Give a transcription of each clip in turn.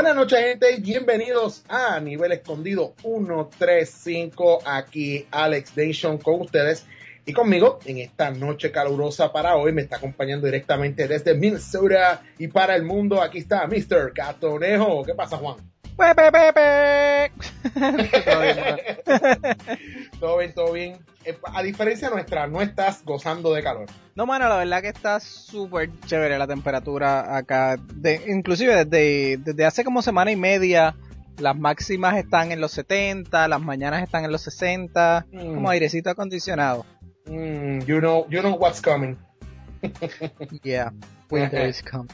Buenas noches, gente, y bienvenidos a Nivel Escondido 135. Aquí Alex Nation con ustedes y conmigo en esta noche calurosa para hoy. Me está acompañando directamente desde Minnesota y para el mundo. Aquí está Mr. Catonejo. ¿Qué pasa, Juan? ¡Pepe! Todo bien, todo bien. A diferencia nuestra, no estás gozando de calor. No, mano, la verdad que está súper chévere la temperatura acá. Inclusive desde hace como semana y media, las máximas están en los 70, las mañanas están en los 60, como airecito acondicionado. You know what's coming. Yeah, winter is coming.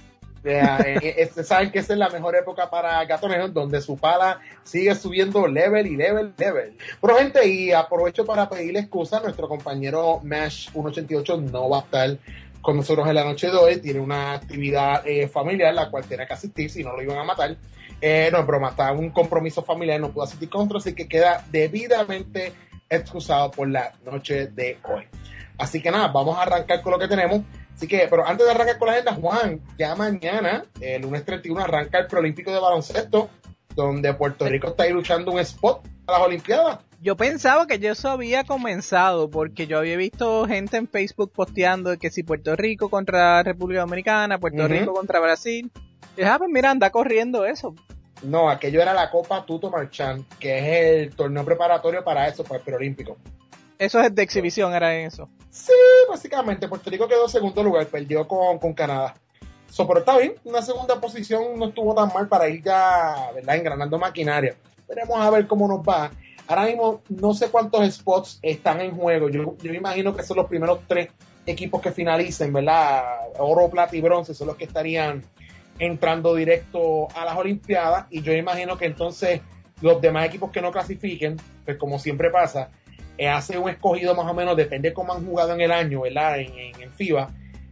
Saben que esa es la mejor época para Gatonejo, donde su pala sigue subiendo level. Pero gente, y aprovecho para pedirle excusa, nuestro compañero Mash 188 no va a estar con nosotros en la noche de hoy, tiene una actividad familiar la cual tiene que asistir, si no lo iban a matar. No es broma, está un compromiso familiar, no pudo asistir con nosotros, así que queda debidamente excusado por la noche de hoy. Así que nada, vamos a arrancar con lo que tenemos. Así que, pero antes de arrancar con la agenda, Juan, ya mañana, el lunes 31, arranca el Preolímpico de baloncesto, donde Puerto Rico está ahí luchando un spot a las Olimpiadas. Yo pensaba que ya eso había comenzado, porque yo había visto gente en Facebook posteando de que si Puerto Rico contra República Dominicana, Puerto Rico contra Brasil. Y dije, pues mira, anda corriendo eso. No, aquello era la Copa Tuto Marchand, que es el torneo preparatorio para eso, para el Preolímpico. Eso es de exhibición, era eso. Sí, básicamente. Puerto Rico quedó en segundo lugar, perdió con Canadá. Pero está bien, una segunda posición no estuvo tan mal para ir ya, ¿verdad?, engranando maquinaria. Veremos a ver cómo nos va. Ahora mismo no sé cuántos spots están en juego. Yo imagino que son los primeros 3 equipos que finalicen, ¿verdad? Oro, plata y bronce son los que estarían entrando directo a las Olimpiadas. Y yo imagino que entonces los demás equipos que no clasifiquen, pues como siempre pasa, hace un escogido más o menos, depende de cómo han jugado en el año, ¿verdad? En FIBA,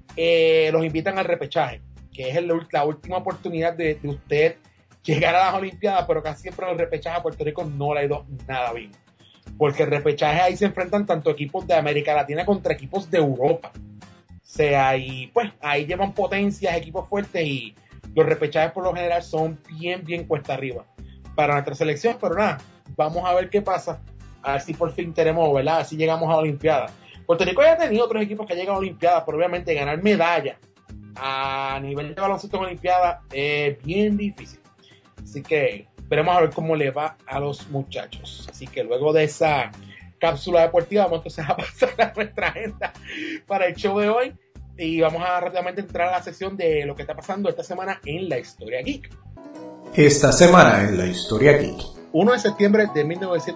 los invitan al repechaje, que es la última oportunidad de usted llegar a las Olimpiadas, pero casi siempre el repechaje a Puerto Rico no le ha ido nada bien, porque el repechaje ahí se enfrentan tanto equipos de América Latina contra equipos de Europa, o sea, y pues ahí llevan potencias, equipos fuertes, y los repechajes por lo general son bien cuesta arriba para nuestra selección, pero nada, vamos a ver qué pasa. A ver si por fin tenemos, ¿verdad? A ver si llegamos a la Olimpiada. Puerto Rico ya ha tenido otros equipos que han llegado a la Olimpiada, pero obviamente ganar medalla a nivel de baloncesto en Olimpiada es bien difícil. Así que veremos a ver cómo le va a los muchachos. Así que luego de esa cápsula deportiva, vamos entonces a pasar a nuestra agenda para el show de hoy. Y vamos a rápidamente entrar a la sección de lo que está pasando esta semana en la historia geek. Esta semana en la historia geek. 1 de septiembre de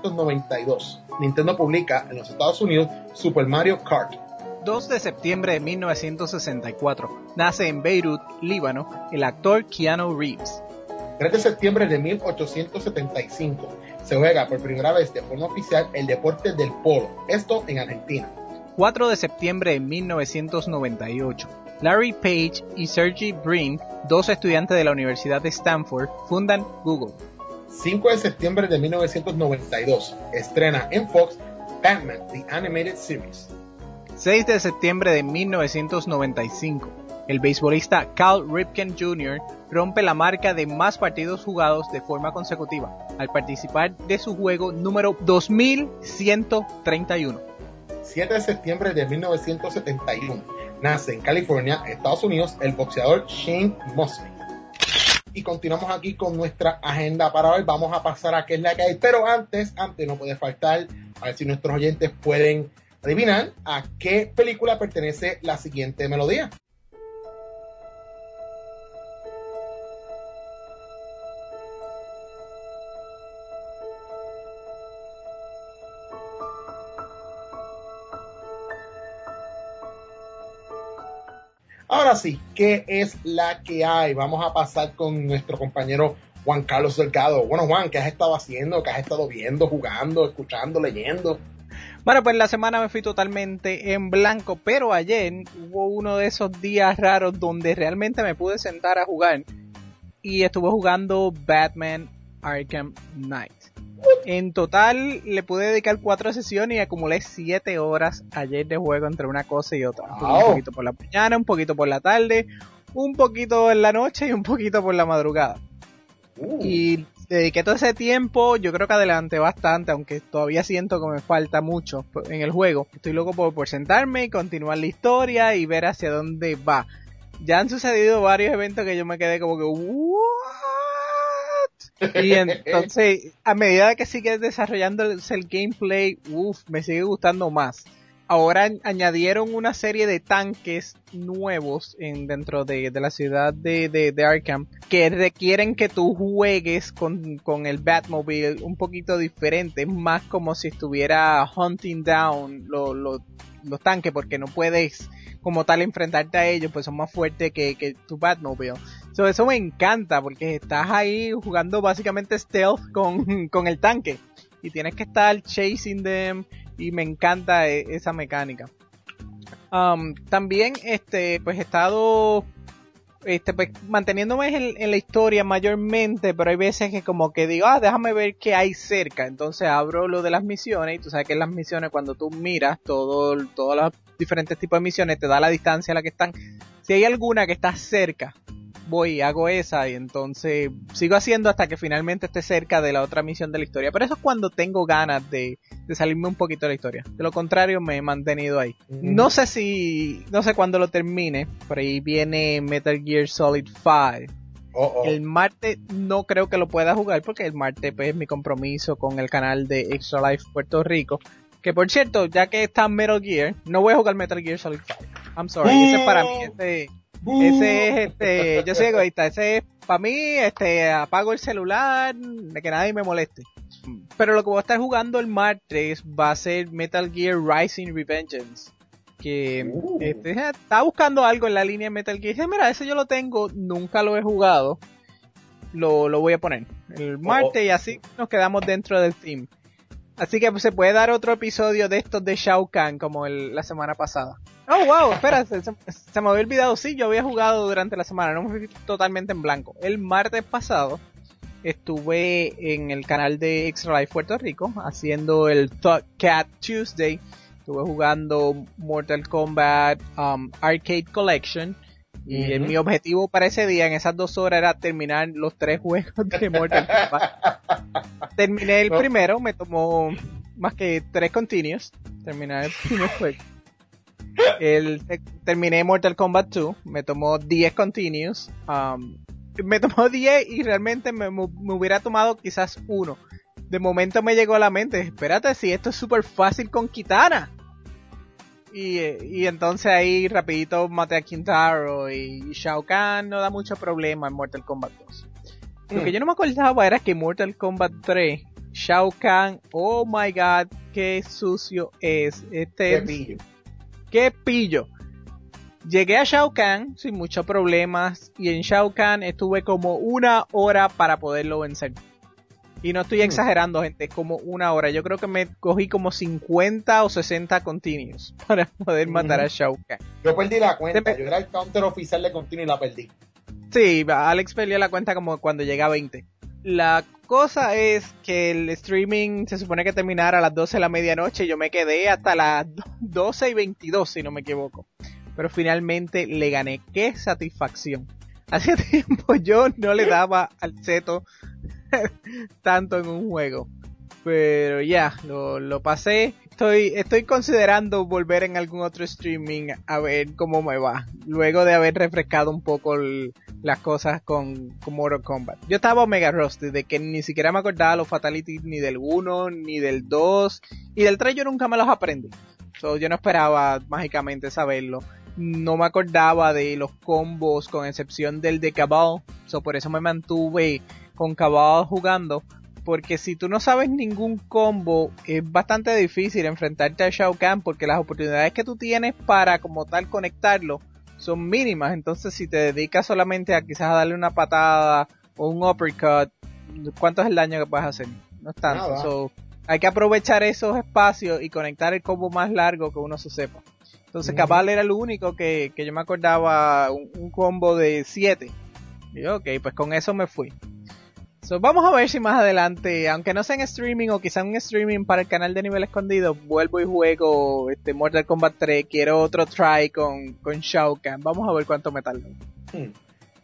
1992, Nintendo publica en los Estados Unidos Super Mario Kart. 2 de septiembre de 1964, nace en Beirut, Líbano, el actor Keanu Reeves. 3 de septiembre de 1875, se juega por primera vez de forma oficial el deporte del polo, esto en Argentina. 4 de septiembre de 1998, Larry Page y Sergey Brin, 2 estudiantes de la Universidad de Stanford, fundan Google. 5 de septiembre de 1992, estrena en Fox Batman, The Animated Series. 6 de septiembre de 1995, el beisbolista Cal Ripken Jr. rompe la marca de más partidos jugados de forma consecutiva, al participar de su juego número 2131. 7 de septiembre de 1971, nace en California, Estados Unidos, el boxeador Shane Mosley. Y continuamos aquí con nuestra agenda para hoy. Vamos a pasar a qué es la que hay. Pero antes no puede faltar, a ver si nuestros oyentes pueden adivinar a qué película pertenece la siguiente melodía. Ahora sí, ¿qué es la que hay? Vamos a pasar con nuestro compañero Juan Carlos Delgado. Bueno, Juan, ¿qué has estado haciendo? ¿Qué has estado viendo, jugando, escuchando, leyendo? Bueno, pues la semana me fui totalmente en blanco, pero ayer hubo uno de esos días raros donde realmente me pude sentar a jugar y estuve jugando Batman Arkham Knight. En total le pude dedicar 4 sesiones y acumulé 7 horas ayer de juego entre una cosa y otra. Un poquito por la mañana, un poquito por la tarde, un poquito en la noche y un poquito por la madrugada. Y dediqué todo ese tiempo, yo creo que adelanté bastante, aunque todavía siento que me falta mucho en el juego. Estoy loco por sentarme y continuar la historia y ver hacia dónde va. Ya han sucedido varios eventos que yo me quedé como que ¿what? Y entonces, a medida que sigue desarrollando el gameplay, me sigue gustando más. Ahora añadieron una serie de tanques nuevos dentro de la ciudad de Arkham que requieren que tú juegues con el Batmobile un poquito diferente. Es más como si estuviera hunting down los tanques, porque no puedes como tal enfrentarte a ellos, pues son más fuertes que tu Batmobile. Eso me encanta porque estás ahí jugando básicamente stealth con el tanque y tienes que estar chasing them. Y me encanta esa mecánica. También pues he estado pues manteniéndome en la historia mayormente, pero hay veces que como que digo, déjame ver qué hay cerca. Entonces abro lo de las misiones y tú sabes que en las misiones cuando tú miras todos los diferentes tipos de misiones te da la distancia a la que están. Si hay alguna que está cerca, voy y hago esa y entonces sigo haciendo hasta que finalmente esté cerca de la otra misión de la historia. Pero eso es cuando tengo ganas de salirme un poquito de la historia. De lo contrario me he mantenido ahí. No sé cuándo lo termine. Por ahí viene Metal Gear Solid 5. El martes no creo que lo pueda jugar porque el martes pues, es mi compromiso con el canal de Extra Life Puerto Rico. Que por cierto, ya que está Metal Gear, no voy a jugar Metal Gear Solid 5. I'm sorry, ese es para mí, ese es yo soy egoísta, ese es para mí, apago el celular, de que nadie me moleste. Pero lo que voy a estar jugando el martes va a ser Metal Gear Rising Revengeance. Que estaba buscando algo en la línea de Metal Gear. Dije, mira, ese yo lo tengo, nunca lo he jugado. Lo voy a poner el martes y así nos quedamos dentro del team. Así que pues, se puede dar otro episodio de estos de Shao Kahn como la semana pasada. Oh, wow, espera, se me había olvidado. Sí, yo había jugado durante la semana, no me fui totalmente en blanco. El martes pasado estuve en el canal de Extra Life Puerto Rico haciendo el Thought Cat Tuesday. Estuve jugando Mortal Kombat Arcade Collection. Y mi objetivo para ese día, en esas 2 horas, era terminar los 3 juegos de Mortal Kombat. Terminé el primero, me tomó más que 3 continuos. Terminar el primer juego. Terminé Mortal Kombat 2, me tomó 10 continuos. Me tomó 10 y realmente me hubiera tomado quizás 1. De momento me llegó a la mente, espérate, si esto es súper fácil con Kitana. Y entonces ahí rapidito maté a Kintaro y Shao Kahn no da mucho problema en Mortal Kombat 2. Lo que yo no me acordaba era que Mortal Kombat 3, Shao Kahn, oh my god, qué sucio es. Qué pillo. Llegué a Shao Kahn sin muchos problemas y en Shao Kahn estuve como 1 hora para poderlo vencer. Y no estoy exagerando, gente, como 1 hora. Yo creo que me cogí como 50 o 60 continuos para poder matar a Shao Kahn. Yo perdí la cuenta, yo era el counter oficial de continuo y la perdí. Sí, Alex perdió la cuenta como cuando llega a 20. La cosa es que el streaming se supone que terminara a las 12 de la medianoche y yo me quedé hasta las 12:22, si no me equivoco. Pero finalmente le gané. ¡Qué satisfacción! Hace tiempo yo no le daba al seto tanto en un juego. Pero ya, lo pasé. Estoy considerando volver en algún otro streaming a ver cómo me va. Luego de haber refrescado un poco las cosas con Mortal Kombat. Yo estaba mega rusty de que ni siquiera me acordaba los fatalities ni del 1, ni del 2. Y del 3 yo nunca me los aprendí. Yo no esperaba mágicamente saberlo. No me acordaba de los combos con excepción del de Cabal. Por eso me mantuve con Cabal jugando. Porque si tú no sabes ningún combo, es bastante difícil enfrentarte a Shao Kahn porque las oportunidades que tú tienes para como tal conectarlo son mínimas. Entonces si te dedicas solamente a quizás a darle una patada o un uppercut, ¿cuánto es el daño que puedes hacer? No es tanto. Hay que aprovechar esos espacios y conectar el combo más largo que uno se sepa. Entonces Cabal era el único que yo me acordaba, un combo de 7. Y yo, ok, pues con eso me fui. Vamos a ver si más adelante, aunque no sea en streaming o quizá en streaming para el canal de Nivel Escondido, vuelvo y juego Mortal Kombat 3. Quiero otro try con Shao Kahn. Vamos a ver cuánto me tarda.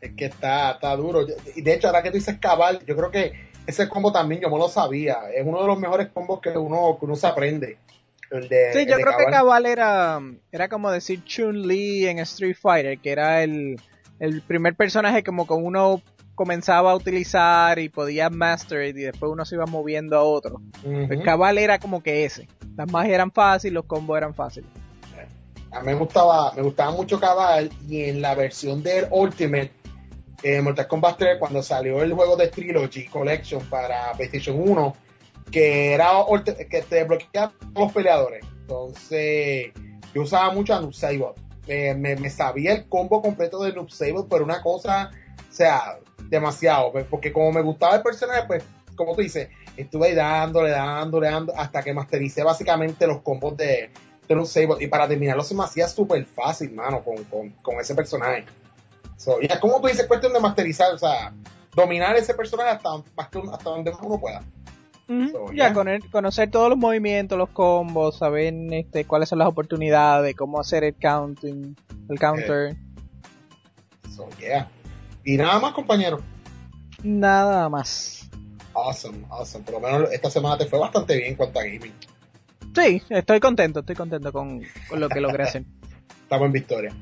Es que está duro. Y de hecho, ahora que tú dices cabal, yo creo que ese combo también yo no lo sabía. Es uno de los mejores combos que uno se aprende. Sí, yo De creo que cabal. Cabal era como decir Chun-Li en Street Fighter, que era el primer personaje como que uno comenzaba a utilizar y podía master it y después uno se iba moviendo a otro. Pues Cabal era como que ese. Las magias eran fáciles, los combos eran fáciles. A mí me gustaba mucho Cabal, y en la versión del Ultimate Mortal Kombat 3, cuando salió el juego de Trilogy Collection para PlayStation 1, que te desbloqueaba todos los peleadores. Entonces, yo usaba mucho a Noob Saibot. Me sabía el combo completo de Noob Saibot, pero una cosa, o sea, demasiado. Pues, porque como me gustaba el personaje, pues, como tú dices, estuve ahí dándole, hasta que mastericé básicamente los combos de Noob Saibot. Y para terminarlo se me hacía súper fácil, mano, con ese personaje. So, ya como tú dices, cuestión de masterizar, o sea, dominar ese personaje hasta donde uno pueda. So, Conocer todos los movimientos, los combos, saber cuáles son las oportunidades, cómo hacer el counter. So, yeah. Y nada más, compañero. Nada más. Awesome. Por lo menos esta semana te fue bastante bien en cuanto a gaming. Sí, estoy contento con lo que logré hacer. Estamos en victoria.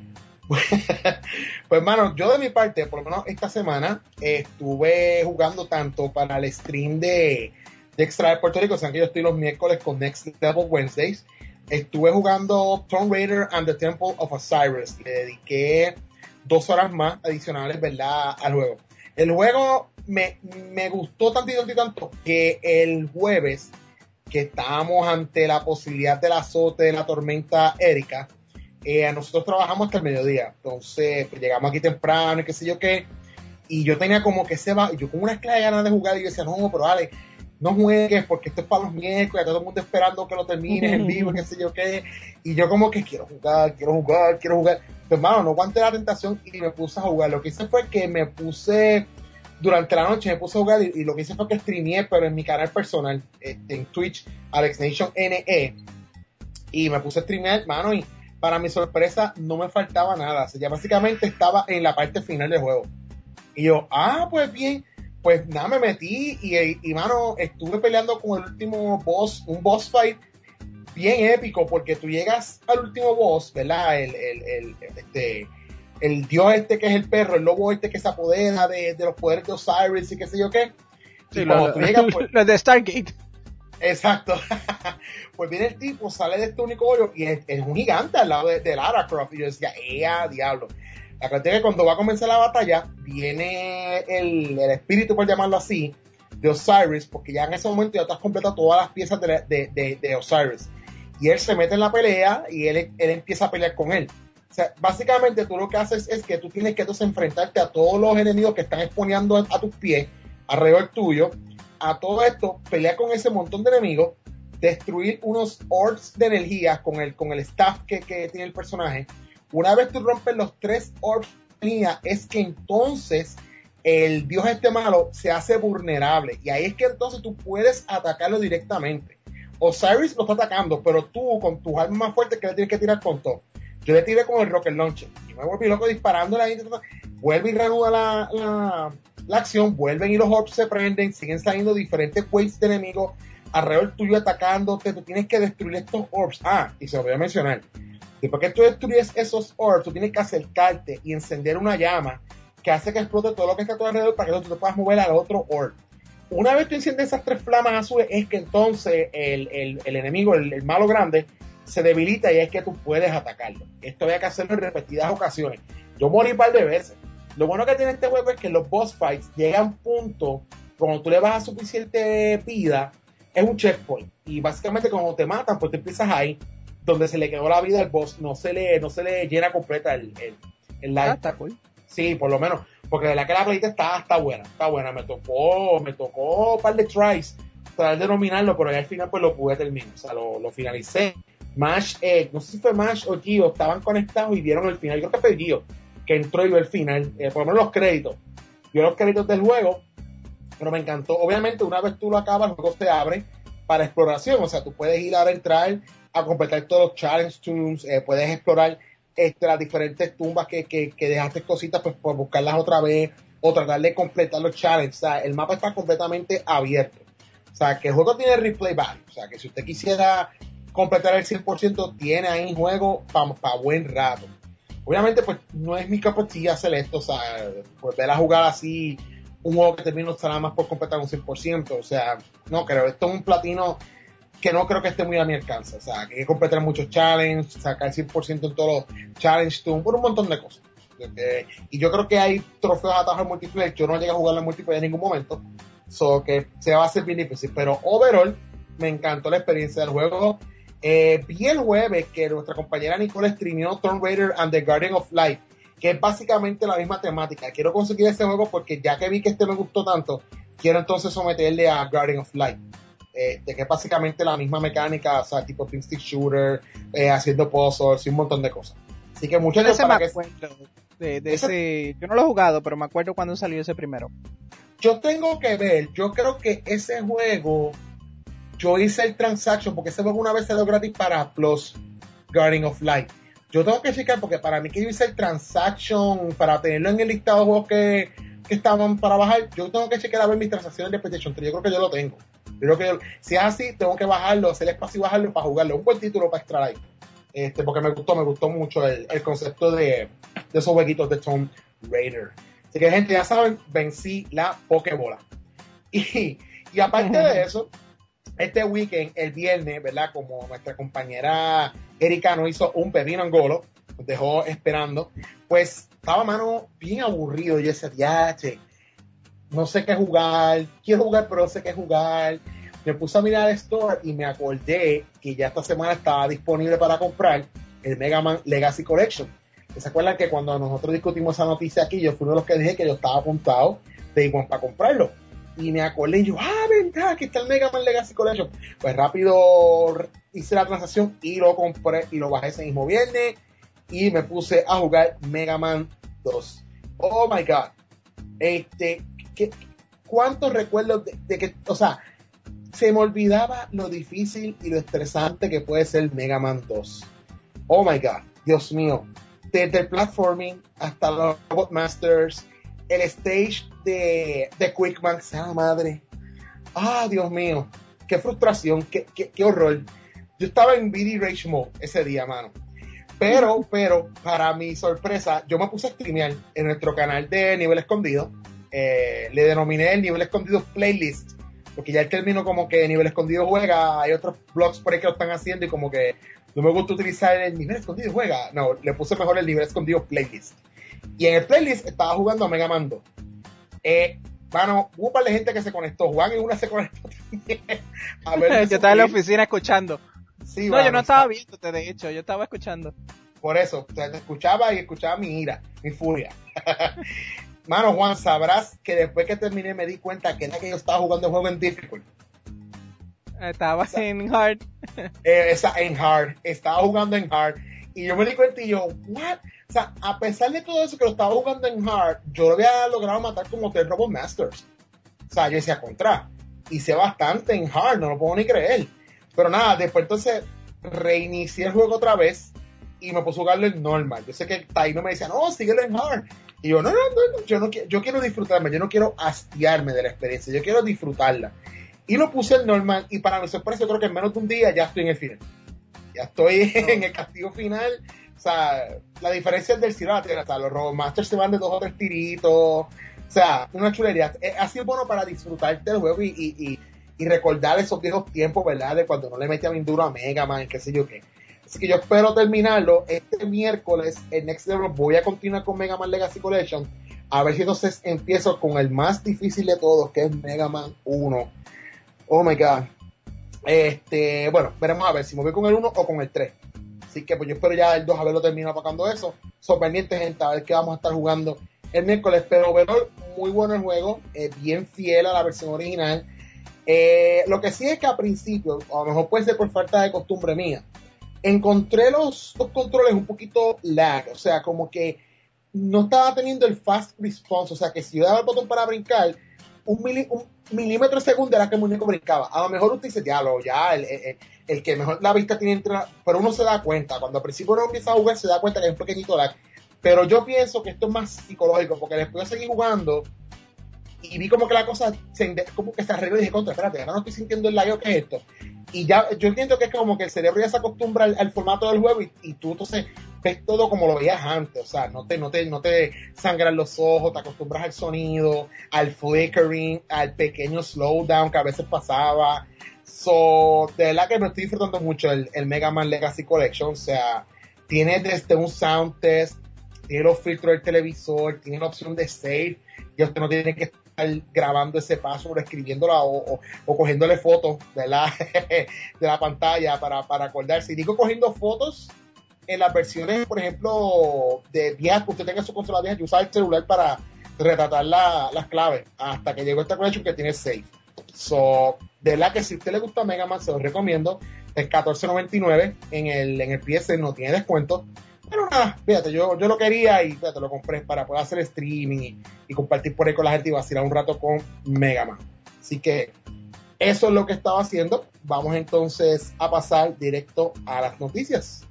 Pues hermano, yo de mi parte, por lo menos esta semana, estuve jugando tanto para el stream de Extra de Puerto Rico, o sea que yo estoy los miércoles con Next Level Wednesdays. Estuve jugando Tomb Raider and the Temple of Osiris. Le dediqué 2 horas más adicionales, ¿verdad?, al juego. El juego me gustó tanto que el jueves, que estábamos ante la posibilidad del azote de la tormenta Erika, nosotros trabajamos hasta el mediodía. Entonces, pues, llegamos aquí temprano y qué sé yo qué. Y yo tenía como que yo con una clase de ganas de jugar, y yo decía, no, pero dale, no juegues porque esto es para los miércoles, todo el mundo esperando que lo termines en vivo, qué sé yo qué. Y yo como que quiero jugar. Pues hermano, no aguanté la tentación y me puse a jugar. Lo que hice fue que durante la noche me puse a jugar, y lo que hice fue que streameé, pero en mi canal personal, en Twitch, AlexNationNE, y me puse a streamear, hermano, y para mi sorpresa no me faltaba nada. O sea, ya básicamente estaba en la parte final del juego. Y yo, pues bien, pues nada, me metí y mano, estuve peleando con el último boss, un boss fight bien épico, porque tú llegas al último boss, ¿verdad? El dios que es el perro, el lobo que se apodera de los poderes de Osiris y qué sé yo qué. Sí, tú llegas, pues, los de Stargate. Exacto. Pues viene el tipo, sale de este único hoyo y es un gigante al lado de Lara Croft. Y yo decía, diablo. La cuestión es que cuando va a comenzar la batalla, viene el espíritu, por llamarlo así, de Osiris, porque ya en ese momento ya te has completado todas las piezas de Osiris. Y él se mete en la pelea y él empieza a pelear con él. O sea, básicamente tú lo que haces es que tú tienes que entonces enfrentarte a todos los enemigos que están exponiendo a tus pies, alrededor tuyo. A todo esto, pelear con ese montón de enemigos, destruir unos orbs de energía con el staff que tiene el personaje. Una vez tú rompes los 3 orbs de energía, es que entonces el dios malo se hace vulnerable, y ahí es que entonces tú puedes atacarlo directamente. Osiris lo está atacando, pero tú con tus armas más fuertes, que le tienes que tirar con todo. Yo le tiré con el rocket launcher y me volví loco disparando la gente. Vuelve y reanuda la acción, vuelven y los orbs se prenden, siguen saliendo diferentes waves de enemigos alrededor tuyo atacándote. Tú tienes que destruir estos orbs. Y se lo voy a mencionar, después que tú destruyes esos orbs, tú tienes que acercarte y encender una llama que hace que explote todo lo que está a tu alrededor, para que tú te puedas mover al otro orb. Una vez tú enciendes esas 3 flamas azules, es que entonces el enemigo, el malo grande, se debilita, y es que tú puedes atacarlo. Esto había que hacerlo en repetidas ocasiones. Yo morí un par de veces. Lo bueno que tiene este juego es que los boss fights llegan a un punto, cuando tú le bajas suficiente vida, es un checkpoint. Y básicamente cuando te matan, pues te empiezas ahí, donde se le quedó la vida al boss, no se le llena completa el life. Está cool. Sí, por lo menos. Porque de la que la playita está buena. Me tocó un par de tries tratar de nominarlo, pero ya al final pues lo pude terminar. O sea, lo finalicé. Mash, no sé si fue Mash o Gio, estaban conectados y vieron el final. Yo creo que fue Gio que entró y vio el final, por lo menos los créditos. Vio los créditos del juego, pero me encantó. Obviamente, una vez tú lo acabas, el juego se abre para exploración. O sea, tú puedes ir a entrar a completar todos los challenge tombs, puedes explorar las diferentes tumbas que dejaste cositas, pues por buscarlas otra vez, o tratar de completar los challenges. O sea, el mapa está completamente abierto. O sea, que el juego tiene replay value. O sea, que si usted quisiera completar el 100%, tiene ahí juego para buen rato. Obviamente, pues, no es mi capacidad hacer esto. O sea, volver a jugar así un juego que termino nada más por completar un 100%. O sea, no creo. Esto es un platino que no creo que esté muy a mi alcance. O sea, que hay que completar muchos challenges, sacar 100% en todos los challenge toons, por un montón de cosas. Y yo creo que hay trofeos atados al multiplayer. Yo no llegué a jugarlo en multiplayer en ningún momento. So que se va a hacer bien difícil. Pero overall, me encantó la experiencia del juego. Vi el jueves que nuestra compañera Nicole streameó Tomb Raider and the Guardian of Light, que es básicamente la misma temática. Quiero conseguir ese juego porque ya que vi que me gustó tanto, quiero entonces someterle a Guardian of Light. De que es básicamente la misma mecánica, o sea, tipo twin stick shooter, haciendo puzzles y un montón de cosas. Así que muchas gracias para que... Yo no lo he jugado, pero me acuerdo cuando salió ese primero. Yo tengo que ver, yo creo que ese juego, yo hice el transaction, porque ese juego una vez salió gratis para Plus, Guardian of Light. Yo tengo que checar, porque para mí que yo hice el transaction, para tenerlo en el listado de juegos que estaban para bajar, yo tengo que checar a ver mis transacciones de PlayStation 3, yo creo que yo lo tengo. Si es así, tengo que bajarlo, hacer espacio y bajarlo para jugarlo. Un buen título para extra light. Porque me gustó mucho el concepto de esos jueguitos de Tomb Raider. Así que, gente, ya saben, vencí la Pokébola. Y aparte de eso, este weekend, el viernes, ¿verdad? Como nuestra compañera Erika nos hizo un pepino angolo, nos dejó esperando, pues estaba, mano, bien aburrido. Y ese viaje, no sé qué jugar, quiero jugar, pero no sé qué jugar. Me puse a mirar el store y me acordé que ya esta semana estaba disponible para comprar el Mega Man Legacy Collection. ¿Se acuerdan que cuando nosotros discutimos esa noticia aquí, yo fui uno de los que dije que yo estaba apuntado de igual para comprarlo? Y me acordé y yo, verdad, que está el Mega Man Legacy Collection. Pues rápido hice la transacción y lo compré y lo bajé ese mismo viernes y me puse a jugar Mega Man 2. Oh my God. ¿Cuántos recuerdos de que, o sea, se me olvidaba lo difícil y lo estresante que puede ser Mega Man 2. Oh my God, Dios mío. Desde el platforming hasta los Robot Masters, el stage de Quickman, ¡ah, madre! ¡Ah, Dios mío! ¡Qué frustración! ¡Qué horror! Yo estaba en BD Rage Mode ese día, mano. Pero, para mi sorpresa, yo me puse a streamear en nuestro canal de Nivel Escondido. Le denominé el Nivel Escondido Playlist, porque ya el término como que Nivel Escondido juega, hay otros blogs por ahí que lo están haciendo y como que no me gusta utilizar el Nivel Escondido juega, no, le puse mejor el Nivel Escondido Playlist. Y en el playlist estaba jugando a Mega Man 2. Bueno, hubo un par de gente que se conectó, Juan y una se conectó también. A ver, yo estaba en la oficina escuchando. Sí, no, yo no estaba viéndote, de hecho, yo estaba escuchando. Por eso, o sea, te escuchaba y escuchaba mi ira, mi furia. Mano, Juan, sabrás que después que terminé me di cuenta que era que yo estaba jugando el juego en difficult. Estaba en hard. En hard. Estaba jugando en hard. Y yo me di cuenta y yo, ¿what? O sea, a pesar de todo eso que lo estaba jugando en hard, yo lo había logrado matar como 3 Robot Masters. O sea, yo decía, contra. Hice bastante en hard, no lo puedo ni creer. Pero nada, después entonces reinicié el juego otra vez y me puse a jugarlo en normal. Yo sé que Taino me decía, no, síguelo en hard. Y yo, no, yo quiero disfrutarme, yo no quiero hastiarme de la experiencia, yo quiero disfrutarla. Y lo puse en normal y para mi sorpresa, yo creo que en menos de un día ya estoy en el final. Ya estoy en el castigo final. O sea, la diferencia es del cielo a la tierra. O sea, los Robot Masters se van de 2 o 3 tiritos. O sea, una chulería. Ha sido bueno para disfrutarte del juego y recordar esos viejos tiempos, ¿verdad? De cuando no le metía bien duro a Mega Man, qué sé yo qué. Así que yo espero terminarlo este miércoles. En Next Level voy a continuar con Mega Man Legacy Collection. A ver si entonces empiezo con el más difícil de todos, que es Mega Man 1. Oh my God. Bueno, veremos a ver si me voy con el 1 o con el 3. Así que pues yo espero ya el 2 haberlo terminado apagando eso. Sorprendente, gente, a ver qué vamos a estar jugando el miércoles. Pero overall, muy bueno el juego. Bien fiel a la versión original. Lo que sí es que a principio, a lo mejor puede ser por falta de costumbre mía, encontré los controles un poquito lag. O sea, como que no estaba teniendo el fast response. O sea, que si yo daba el botón para brincar, un milímetro de segundo era que el muñeco brincaba. A lo mejor usted dice, diablo, ya, el que mejor la vista tiene entre pero uno se da cuenta, cuando al principio uno empieza a jugar se da cuenta que es un pequeñito lag. Pero yo pienso que esto es más psicológico, porque después de seguir jugando y vi como que la cosa como que se arregló y dije, contra, espérate, ahora no estoy sintiendo el lag, ¿qué es esto? Y ya, yo entiendo que es como que el cerebro ya se acostumbra al formato del juego y tú entonces ves todo como lo veías antes, o sea, no te sangran los ojos, te acostumbras al sonido, al flickering, al pequeño slowdown que a veces pasaba. De verdad que me estoy disfrutando mucho el Mega Man Legacy Collection, o sea, tiene desde un sound test, tiene los filtros del televisor, tiene la opción de save, y usted no tiene que estar grabando ese password, escribiéndola o cogiéndole fotos de la pantalla para acordarse. Y digo cogiendo fotos en las versiones, por ejemplo, de viejas, que usted tenga su consola vieja, yo usaba el celular para retratar las claves, hasta que llegó esta collection que tiene save. De verdad que si a usted le gusta Mega Man, se lo recomiendo. Es $14.99 en el PSN, no tiene descuento. Pero nada, fíjate, yo lo quería y fíjate, lo compré para poder hacer streaming y compartir por ahí con la gente y vacilar un rato con Mega Man. Así que eso es lo que estaba haciendo. Vamos entonces a pasar directo a las noticias.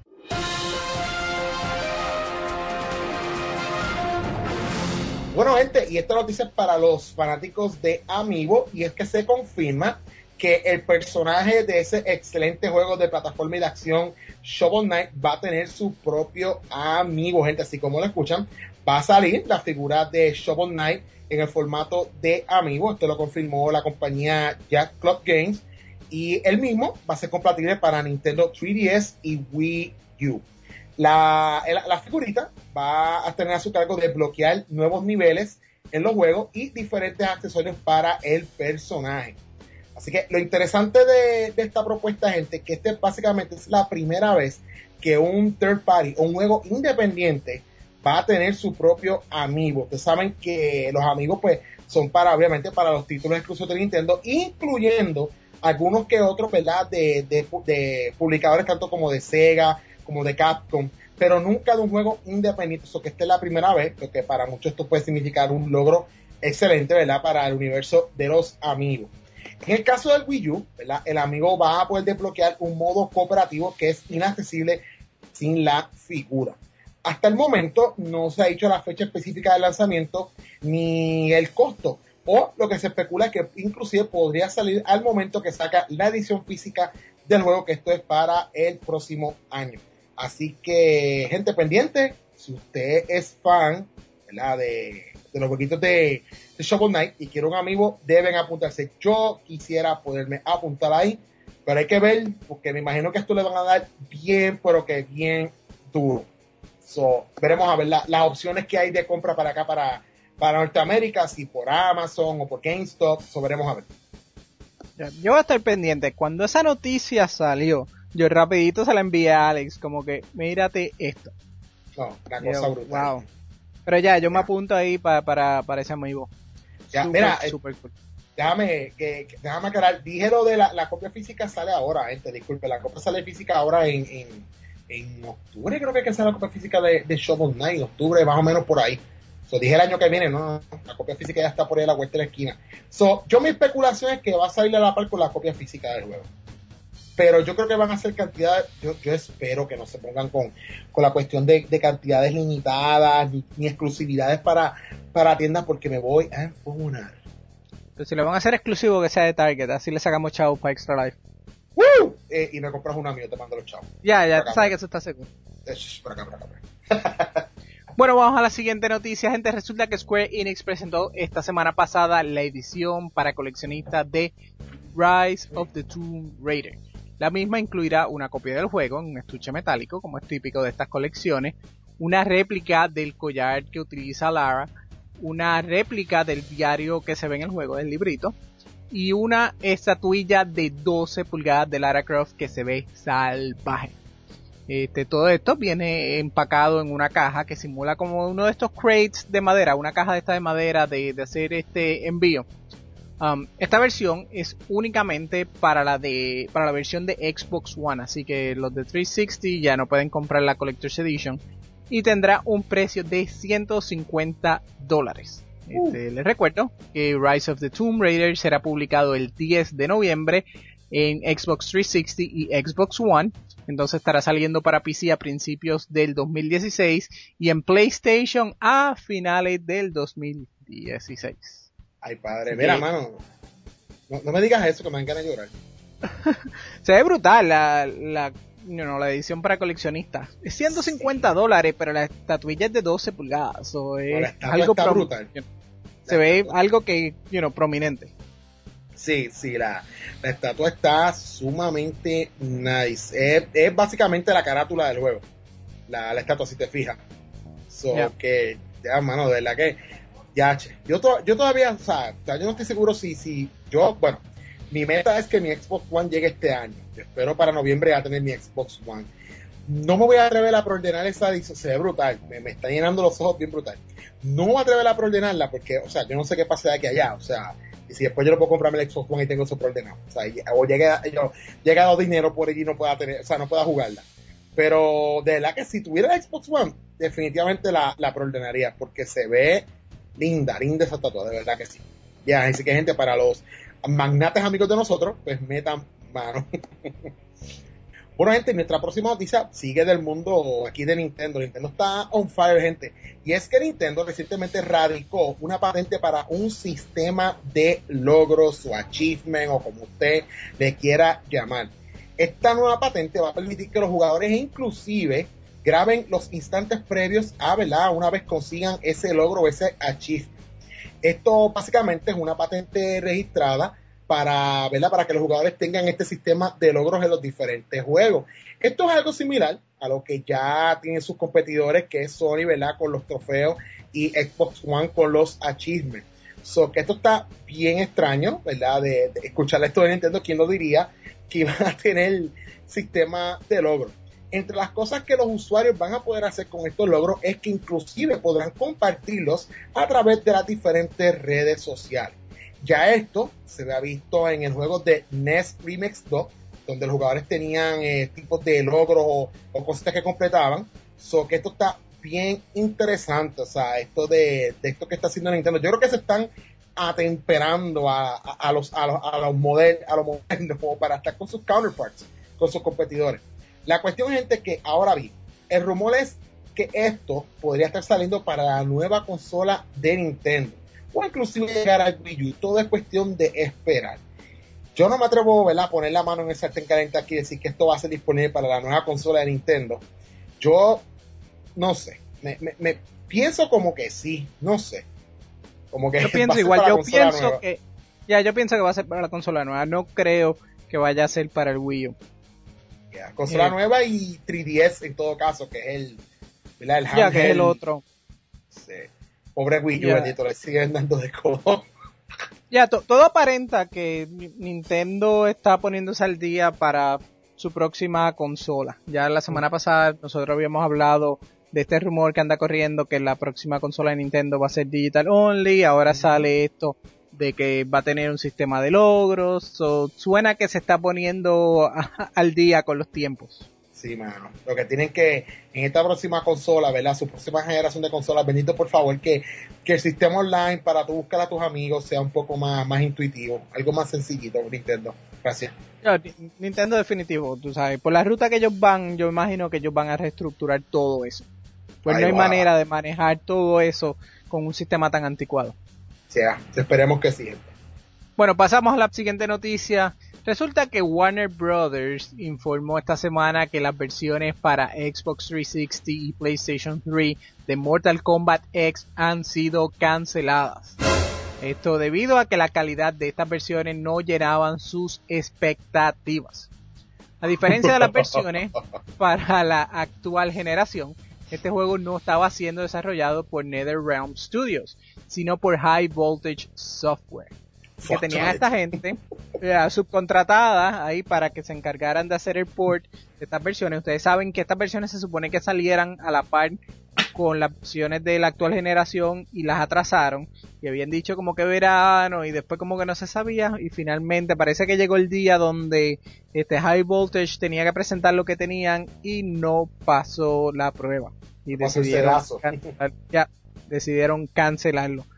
Bueno, gente, y esta noticia es para los fanáticos de Amiibo, y es que se confirma que el personaje de ese excelente juego de plataforma y de acción Shovel Knight va a tener su propio Amiibo, gente, así como lo escuchan. Va a salir la figura de Shovel Knight en el formato de Amiibo. Esto lo confirmó la compañía Jack Club Games, y el mismo va a ser compatible para Nintendo 3DS y Wii U. La figurita va a tener a su cargo desbloquear nuevos niveles en los juegos y diferentes accesorios para el personaje. Así que lo interesante de esta propuesta, gente, que básicamente es la primera vez que un third party o un juego independiente va a tener su propio Amiibo. Ustedes saben que los Amiibos pues son obviamente para los títulos exclusivos de Nintendo, incluyendo algunos que otros, ¿verdad? De publicadores tanto como de Sega, como de Capcom, pero nunca de un juego independiente. Eso que esta es la primera vez, lo que para muchos esto puede significar un logro excelente, ¿verdad? Para el universo de los Amiibos. En el caso del Wii U, ¿verdad? El Amiibo va a poder desbloquear un modo cooperativo que es inaccesible sin la figura. Hasta el momento no se ha dicho la fecha específica del lanzamiento ni el costo, o lo que se especula es que inclusive podría salir al momento que saca la edición física del juego, que esto es para el próximo año. Así que, gente pendiente, si usted es fan, ¿verdad? de los jueguitos de Shovel Knight y quiere un Amiibo, deben apuntarse. Yo quisiera poderme apuntar ahí, pero hay que ver, porque me imagino que esto le van a dar bien, pero que bien duro. Veremos a ver las opciones que hay de compra para acá, para Norteamérica, si por Amazon o por GameStop. Veremos a ver. Yo voy a estar pendiente. Cuando esa noticia salió, yo rapidito se la envié a Alex, como que, mírate esto. No, una cosa brutal. Wow. Pero ya, yo me apunto ahí para ese Amiibo. Ya, mira, super cool. Déjame aclarar, dije lo de la copia física sale ahora, gente, disculpe, la copia sale física ahora en octubre, creo que sale la copia física de Shovel Knight, octubre, más o menos por ahí. Dije el año que viene, no, la copia física ya está por ahí a la vuelta de la esquina. Yo mi especulación es que va a salir a la par con la copia física del juego. Pero yo creo que van a ser cantidades, yo espero que no se pongan con la cuestión de cantidades limitadas, ni exclusividades para tiendas, porque me voy a enfogonar. Pero si lo van a hacer exclusivo, que sea de Target, así le sacamos chavos para Extra Life. ¡Woo! Y me compras un amigo, te mando los chavos. Ya, tú sabes que eso está seguro. Por acá. Bueno, vamos a la siguiente noticia, gente. Resulta que Square Enix presentó esta semana pasada la edición para coleccionistas de Rise of the Tomb Raider. La misma incluirá una copia del juego en un estuche metálico, como es típico de estas colecciones, una réplica del collar que utiliza Lara, una réplica del diario que se ve en el juego, del librito, y una estatuilla de 12 pulgadas de Lara Croft que se ve salvaje. Todo esto viene empacado en una caja que simula como uno de estos crates de madera, una caja de esta de madera de hacer este envío. Esta versión es únicamente para la versión de Xbox One, así que los de 360 ya no pueden comprar la Collector's Edition, y tendrá un precio de $150. Les recuerdo que Rise of the Tomb Raider será publicado el 10 de noviembre en Xbox 360 y Xbox One. Entonces estará saliendo para PC a principios del 2016 y en PlayStation a finales del 2016. Ay, padre, mira, mano, no me digas eso que me dan ganas de llorar. Se ve brutal la edición para coleccionistas. Es $150, pero la estatuilla es de 12 pulgadas. So es algo está brutal. Se ve algo que, prominente. Sí, la estatua está sumamente nice. Es básicamente la carátula del juego. La estatua, si te fijas. Que, ya, mano, de verdad que, ya, yo todavía, o sea, yo no estoy seguro si bueno, mi meta es que mi Xbox One llegue este año. Yo espero para noviembre ya tener mi Xbox One. No me voy a atrever a preordenar esa edición, se ve brutal, me está llenando los ojos bien brutal. No me voy a atrever a preordenarla porque, o sea, yo no sé qué pase de aquí a allá, o sea, y si después yo no puedo comprarme el Xbox One y tengo eso preordenado, o sea, o llegado dinero por allí y no pueda tener, o sea, no pueda jugarla. Pero de verdad que si tuviera el Xbox One, definitivamente la preordenaría porque se ve linda esa estatua, de verdad que sí. Ya, así que gente, para los magnates amigos de nosotros, pues metan mano. Bueno, gente, nuestra próxima noticia sigue del mundo aquí de Nintendo. Nintendo está on fire, gente. Y es que Nintendo recientemente radicó una patente para un sistema de logros o achievement o como usted le quiera llamar. Esta nueva patente va a permitir que los jugadores inclusive graben los instantes previos a, ¿verdad?, una vez consigan ese logro o ese achievement. Esto básicamente es una patente registrada para, ¿verdad?, para que los jugadores tengan este sistema de logros en los diferentes juegos. Esto es algo similar a lo que ya tienen sus competidores, que es Sony, ¿verdad?, con los trofeos, y Xbox One con los achievements. Que esto está bien extraño, ¿verdad?, de escuchar esto de Nintendo. ¿Quién lo diría que iban a tener sistema de logros? Entre las cosas que los usuarios van a poder hacer con estos logros es que inclusive podrán compartirlos a través de las diferentes redes sociales. Ya esto se había visto en el juego de NES Remix 2, donde los jugadores tenían tipos de logros o cositas que completaban. Que esto está bien interesante, o sea, esto de esto que está haciendo Nintendo. Yo creo que se están atemperando a los modernos como para estar con sus counterparts, con sus competidores. La cuestión, gente, es que ahora bien, el rumor es que esto podría estar saliendo para la nueva consola de Nintendo o inclusive llegar al Wii U. Todo es cuestión de esperar. Yo no me atrevo, ¿verdad?, a poner la mano en el sartén caliente aquí y decir que esto va a ser disponible para la nueva consola de Nintendo. Yo no sé, me pienso como que sí, no sé. Como que yo pienso igual, yo pienso que va a ser para la consola nueva. No creo que vaya a ser para el Wii U. Consola nueva y 3DS en todo caso, que es el, ¿verdad?, el handheld. Que es el otro. Sí. Pobre Wii U, bendito, le siguen dando de codo. Todo aparenta que Nintendo está poniéndose al día para su próxima consola. Ya la semana pasada nosotros habíamos hablado de este rumor que anda corriendo que la próxima consola de Nintendo va a ser digital only. Ahora sale esto de que va a tener un sistema de logros. Suena que se está poniendo al día con los tiempos. Sí, mano. Lo que tienen que, en esta próxima consola, ¿verdad?, su próxima generación de consolas, bendito por favor, que el sistema online para tú buscar a tus amigos sea un poco más intuitivo, algo más sencillito, Nintendo. Gracias. Nintendo definitivo, tú sabes, por la ruta que ellos van, yo imagino que ellos van a reestructurar todo eso. Pues no hay manera de manejar todo eso con un sistema tan anticuado. Sí, esperemos que sí. Bueno, pasamos a la siguiente noticia. Resulta que Warner Brothers informó esta semana que las versiones para Xbox 360 y PlayStation 3 de Mortal Kombat X han sido canceladas. Esto debido a que la calidad de estas versiones no llenaban sus expectativas. A diferencia de las versiones para la actual generación, este juego no estaba siendo desarrollado por NetherRealm Studios, sino por High Voltage Software, que tenían a esta gente subcontratada ahí para que se encargaran de hacer el port de estas versiones. Ustedes saben que estas versiones se supone que salieran a la par con las versiones de la actual generación y las atrasaron y habían dicho como que verano y después como que no se sabía y finalmente parece que llegó el día donde High Voltage tenía que presentar lo que tenían y no pasó la prueba y decidieron cancelarlo.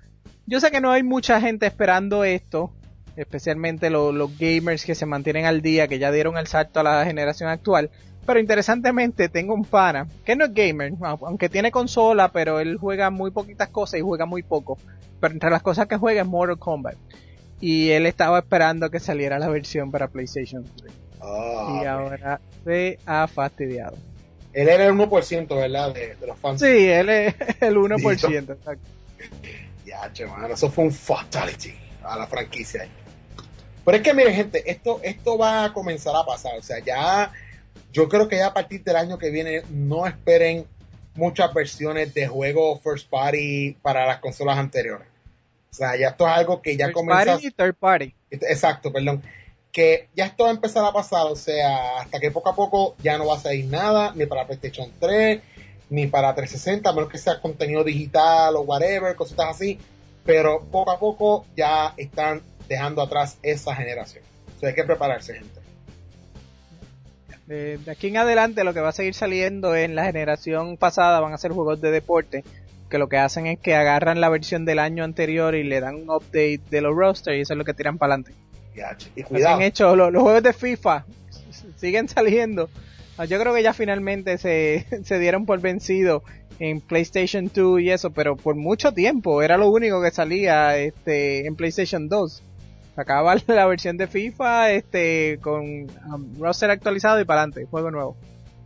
Yo sé que no hay mucha gente esperando esto, especialmente los gamers que se mantienen al día, que ya dieron el salto a la generación actual. Pero interesantemente tengo un pana, que no es gamer, aunque tiene consola, pero él juega muy poquitas cosas y juega muy poco. Pero entre las cosas que juega es Mortal Kombat. Y él estaba esperando que saliera la versión para PlayStation 3. Y ahora se ha fastidiado. Él era el 1%, ¿verdad? De los fans. Sí, él es el 1%. Exacto. Ya, che, mano, eso fue un fatality a la franquicia. Pero es que, miren, gente, esto va a comenzar a pasar. O sea, ya, yo creo que ya a partir del año que viene no esperen muchas versiones de juegos first party para las consolas anteriores. O sea, ya esto es algo que ya comienza... First party y third party. Exacto, perdón. Que ya esto va a empezar a pasar, o sea, hasta que poco a poco ya no va a salir nada, ni para PlayStation 3, ni para 360, a menos que sea contenido digital o whatever, cositas así, pero poco a poco ya están dejando atrás esa generación. O sea, hay que prepararse, gente. De aquí en adelante lo que va a seguir saliendo en la generación pasada van a ser juegos de deporte, que lo que hacen es que agarran la versión del año anterior y le dan un update de los rosters y eso es lo que tiran para adelante. Y cuidado. Han hecho los juegos de FIFA, siguen saliendo. Yo creo que ya finalmente se dieron por vencido en PlayStation 2 y eso, pero por mucho tiempo era lo único que salía en PlayStation 2. Sacaba la versión de FIFA con roster actualizado y para adelante, juego nuevo.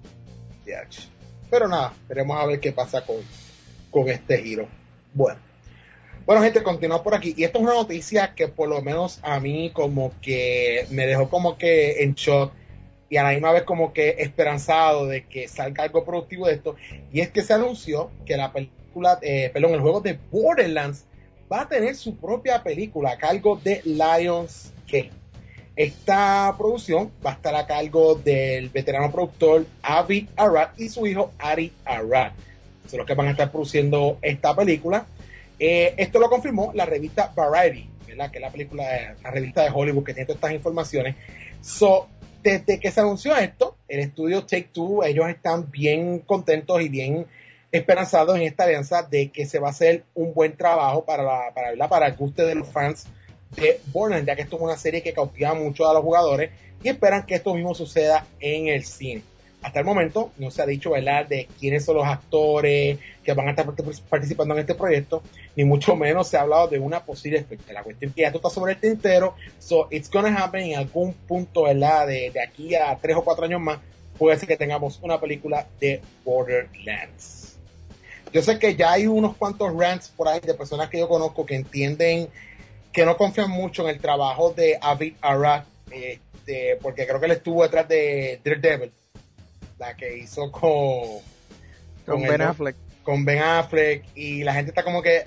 Pero nada, veremos a ver qué pasa con este giro. Bueno, gente, continuamos por aquí. Y esto es una noticia que por lo menos a mí como que me dejó como que en shock y a la misma vez como que esperanzado de que salga algo productivo de esto. Y es que se anunció que la película, el juego de Borderlands va a tener su propia película a cargo de Lionsgate. Esta producción va a estar a cargo del veterano productor Avi Arad y su hijo Ari Arad. Son los que van a estar produciendo esta película. Esto lo confirmó la revista Variety, ¿verdad? Que es la revista de Hollywood que tiene todas estas informaciones. Desde que se anunció esto, el estudio Take-Two, ellos están bien contentos y bien esperanzados en esta alianza de que se va a hacer un buen trabajo para el gusto de los fans de Borderlands, ya que esto es una serie que cautiva mucho a los jugadores y esperan que esto mismo suceda en el cine. Hasta el momento no se ha dicho, ¿verdad?, de quiénes son los actores que van a estar participando en este proyecto, ni mucho menos se ha hablado de una posible fecha. La cuestión es que ya esto está sobre el tintero, so it's gonna happen en algún punto, ¿verdad?, de aquí a 3 o 4 años más, puede ser que tengamos una película de Borderlands. Yo sé que ya hay unos cuantos rants por ahí de personas que yo conozco que entienden que no confían mucho en el trabajo de Avi Arad, porque creo que él estuvo detrás de Daredevil, la que hizo con Ben Affleck. Con Ben Affleck, y la gente está como que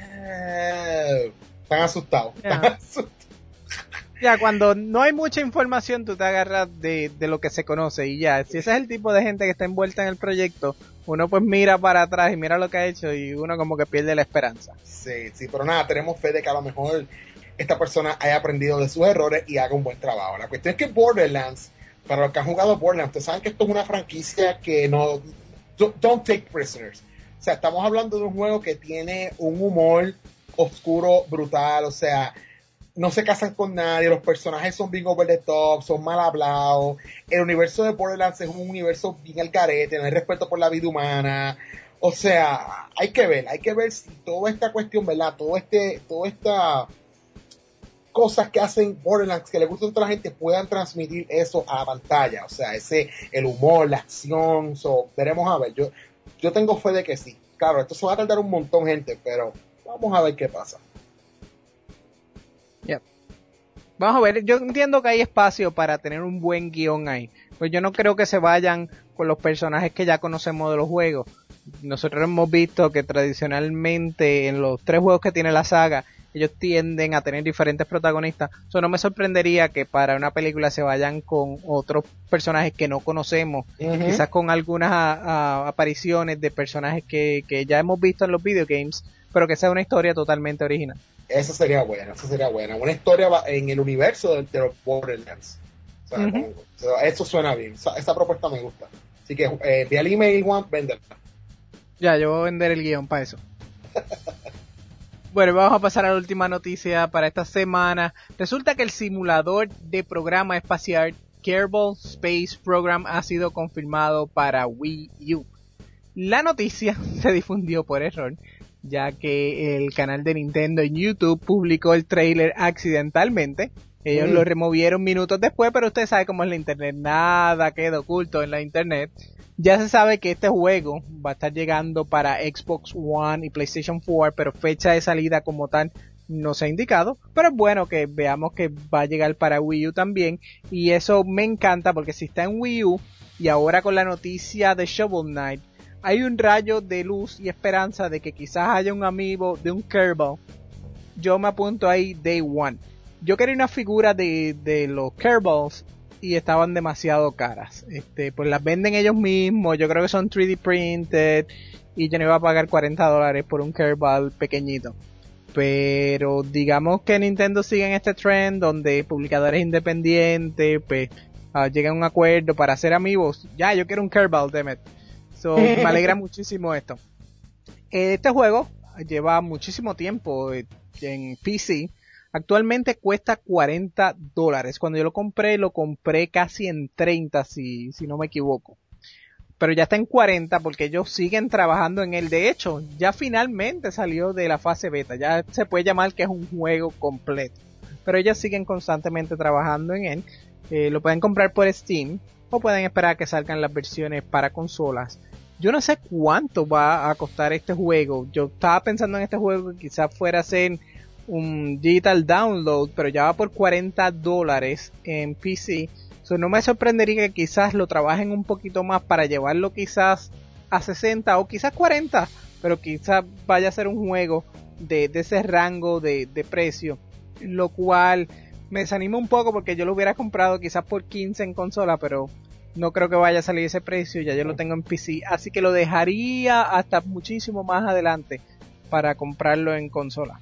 están asustados. Ya, cuando no hay mucha información, tú te agarras de lo que se conoce y ya. Si ese es el tipo de gente que está envuelta en el proyecto, uno pues mira para atrás y mira lo que ha hecho y uno como que pierde la esperanza. Sí, pero nada, tenemos fe de que a lo mejor esta persona haya aprendido de sus errores y haga un buen trabajo. La cuestión es que Borderlands, para los que han jugado Borderlands, ustedes saben que esto es una franquicia que no... Don't take prisoners. O sea, estamos hablando de un juego que tiene un humor oscuro, brutal, o sea, no se casan con nadie, los personajes son bien over the top, son mal hablados, el universo de Borderlands es un universo bien al garete, no hay respeto por la vida humana, o sea, hay que ver si toda esta cuestión, ¿verdad? Toda esta cosas que hacen Borderlands que le gustan a toda la gente puedan transmitir eso a la pantalla, o sea, el humor, la acción, veremos a ver, yo tengo fe de que sí. Claro, esto se va a tardar un montón, gente, pero vamos a ver qué pasa. Yeah. Vamos a ver, yo entiendo que hay espacio para tener un buen guión ahí. Pues yo no creo que se vayan con los personajes que ya conocemos de los juegos. Nosotros hemos visto que tradicionalmente en los 3 juegos que tiene la saga, ellos tienden a tener diferentes protagonistas. Eso no me sorprendería que para una película se vayan con otros personajes que no conocemos, quizás con algunas apariciones de personajes que ya hemos visto en los videogames, pero que sea una historia totalmente original. Eso sería buena. Una historia en el universo de los Borderlands. O sea, eso suena bien. Esa propuesta me gusta. Así que ve al email, Juan, véndela. Ya, yo voy a vender el guión para eso. Bueno, vamos a pasar a la última noticia para esta semana. Resulta que el simulador de programa espacial Kerbal Space Program ha sido confirmado para Wii U. La noticia se difundió por error, ya que el canal de Nintendo en YouTube publicó el trailer accidentalmente. Ellos lo removieron minutos después, pero usted sabe cómo es la internet, nada queda oculto en la internet. Ya se sabe que este juego va a estar llegando para Xbox One y PlayStation 4, pero fecha de salida como tal no se ha indicado. Pero es bueno que veamos que va a llegar para Wii U también, y eso me encanta porque si está en Wii U y ahora con la noticia de Shovel Knight, hay un rayo de luz y esperanza de que quizás haya un amiibo de un Kerbal. Yo me apunto ahí Day One. Yo quería una figura de los Kerbals y estaban demasiado caras. Pues las venden ellos mismos, yo creo que son 3D printed y yo no iba a pagar $40 por un Kerbal pequeñito. Pero digamos que Nintendo sigue en este trend donde publicadores independientes pues llegan a un acuerdo para hacer amigos. Ya, yo quiero un Kerbal, dammit. So, me alegra muchísimo esto. Este juego lleva muchísimo tiempo en PC. Actualmente cuesta $40. Cuando yo lo compré casi en 30 si no me equivoco. Pero ya está en 40 porque ellos siguen trabajando en él. De hecho, ya finalmente salió de la fase beta. Ya se puede llamar que es un juego completo. Pero ellos siguen constantemente trabajando en él. Lo pueden comprar por Steam o pueden esperar a que salgan las versiones para consolas. Yo no sé cuánto va a costar este juego. Yo estaba pensando en este juego que quizás fuera a ser un digital download, pero ya va por $40 en PC. So, no me sorprendería que quizás lo trabajen un poquito más para llevarlo quizás a 60 o quizás 40, pero quizás vaya a ser un juego de ese rango de precio, lo cual me desanima un poco porque yo lo hubiera comprado quizás por 15 en consola, pero no creo que vaya a salir ese precio, ya yo lo tengo en PC, así que lo dejaría hasta muchísimo más adelante para comprarlo en consola.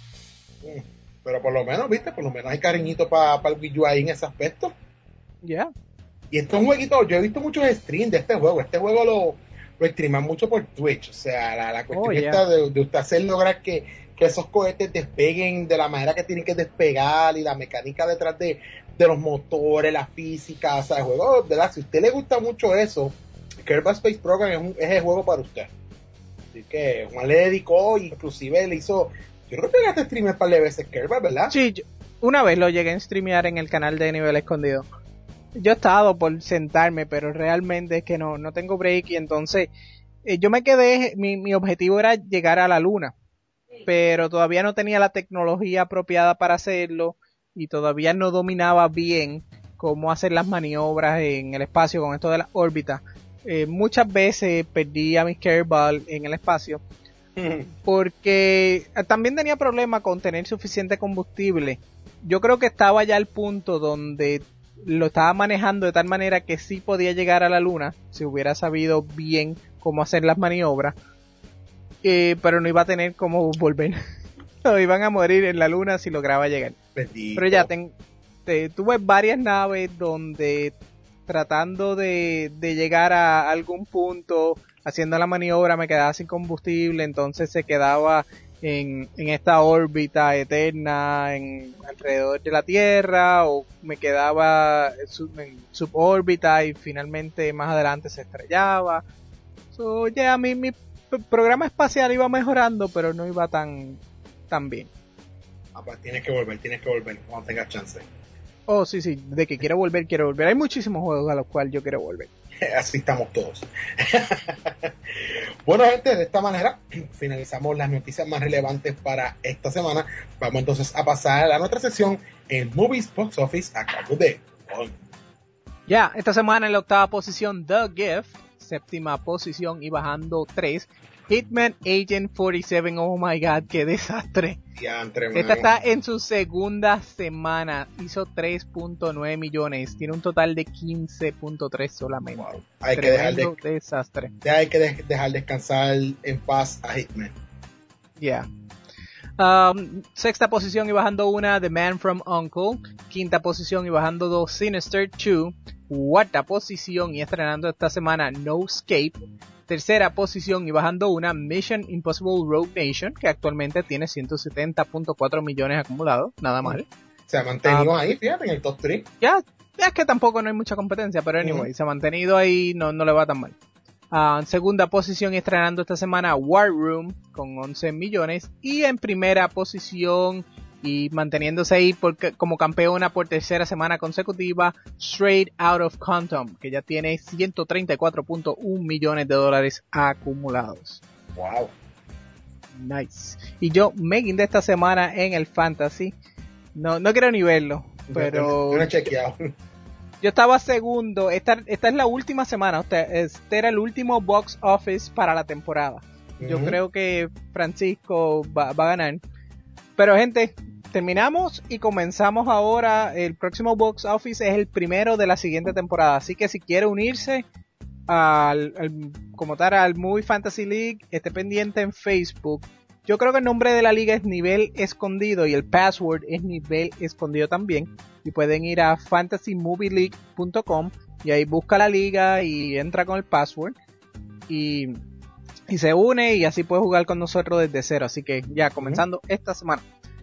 Pero por lo menos, viste, por lo menos hay cariñito para el Wii U ahí en ese aspecto. Ya. Yeah. Y esto es un jueguito, yo he visto muchos streams de este juego lo streaman mucho por Twitch, o sea, la cuestión esta de usted hacer lograr que esos cohetes despeguen de la manera que tienen que despegar y la mecánica detrás de los motores, la física, o sea, el juego, ¿verdad? Si a usted le gusta mucho eso, Kerbal Space Program es el juego para usted. Así que Juan le dedicó, inclusive le hizo, yo creo que llegaste a streamear un par de veces Kerbal, ¿verdad? Sí, una vez lo llegué a streamear en el canal de Nivel Escondido. Yo he estado por sentarme, pero realmente es que no tengo break, y entonces yo me quedé, mi objetivo era llegar a la luna, pero todavía no tenía la tecnología apropiada para hacerlo y todavía no dominaba bien cómo hacer las maniobras en el espacio con esto de la órbita. Muchas veces perdí a mis Kerbal en el espacio porque también tenía problemas con tener suficiente combustible. Yo creo que estaba ya al punto donde lo estaba manejando de tal manera que sí podía llegar a la luna si hubiera sabido bien cómo hacer las maniobras, pero no iba a tener cómo volver. No, iban a morir en la luna si lograba llegar. Bendito. Pero ya tuve varias naves donde tratando de llegar a algún punto haciendo la maniobra me quedaba sin combustible, entonces se quedaba en esta órbita eterna alrededor de la Tierra, o me quedaba en subórbita y finalmente más adelante se estrellaba. So, ya mi programa espacial iba mejorando, pero no iba tan bien. Pues tienes que volver cuando tengas chance. Oh, sí, de que quiero volver. Hay muchísimos juegos a los cuales yo quiero volver. Así estamos todos. Bueno, gente, de esta manera finalizamos las noticias más relevantes para esta semana. Vamos entonces a pasar a nuestra sección en Movies Box Office a cargo de Juan. Ya, esta semana en la octava posición The Gift, séptima posición y bajando 3, Hitman Agent 47, oh my god, qué desastre. Esta está en su segunda semana, hizo 3.9 millones, tiene un total de 15.3 solamente. Wow. Hay desastre. Hay que dejar descansar en paz a Hitman. Ya. Sexta posición y bajando 1, The Man from U.N.C.L.E. Quinta posición y bajando 2, Sinister 2. Cuarta posición y estrenando esta semana No Escape. Tercera posición y bajando una Mission Impossible Rogue Nation, que actualmente tiene 170.4 millones acumulados, nada mal. Se ha mantenido ahí, fíjate, en el top 3. Ya es que tampoco no hay mucha competencia, pero anyway, se ha mantenido ahí, no le va tan mal. Segunda posición y estrenando esta semana War Room con 11 millones. Y en primera posición y manteniéndose ahí como campeona por tercera semana consecutiva, Straight Out of Compton, que ya tiene 134.1 millones de dólares acumulados. Wow. Nice. Y yo, Megan de esta semana en el Fantasy, no quiero ni verlo, pero Yo no he chequeado. yo estaba segundo. Esta es la última semana. Este era el último box office para la temporada. Yo creo que Francisco va a ganar. Pero gente, terminamos y comenzamos ahora. El próximo box office es el primero de la siguiente temporada. Así que si quiere unirse al Movie Fantasy League, esté pendiente en Facebook. Yo creo que el nombre de la liga es Nivel Escondido y el password es Nivel Escondido también. Y pueden ir a fantasymovieleague.com y ahí busca la liga y entra con el password y se une y así puede jugar con nosotros desde cero. Así que ya comenzando esta semana.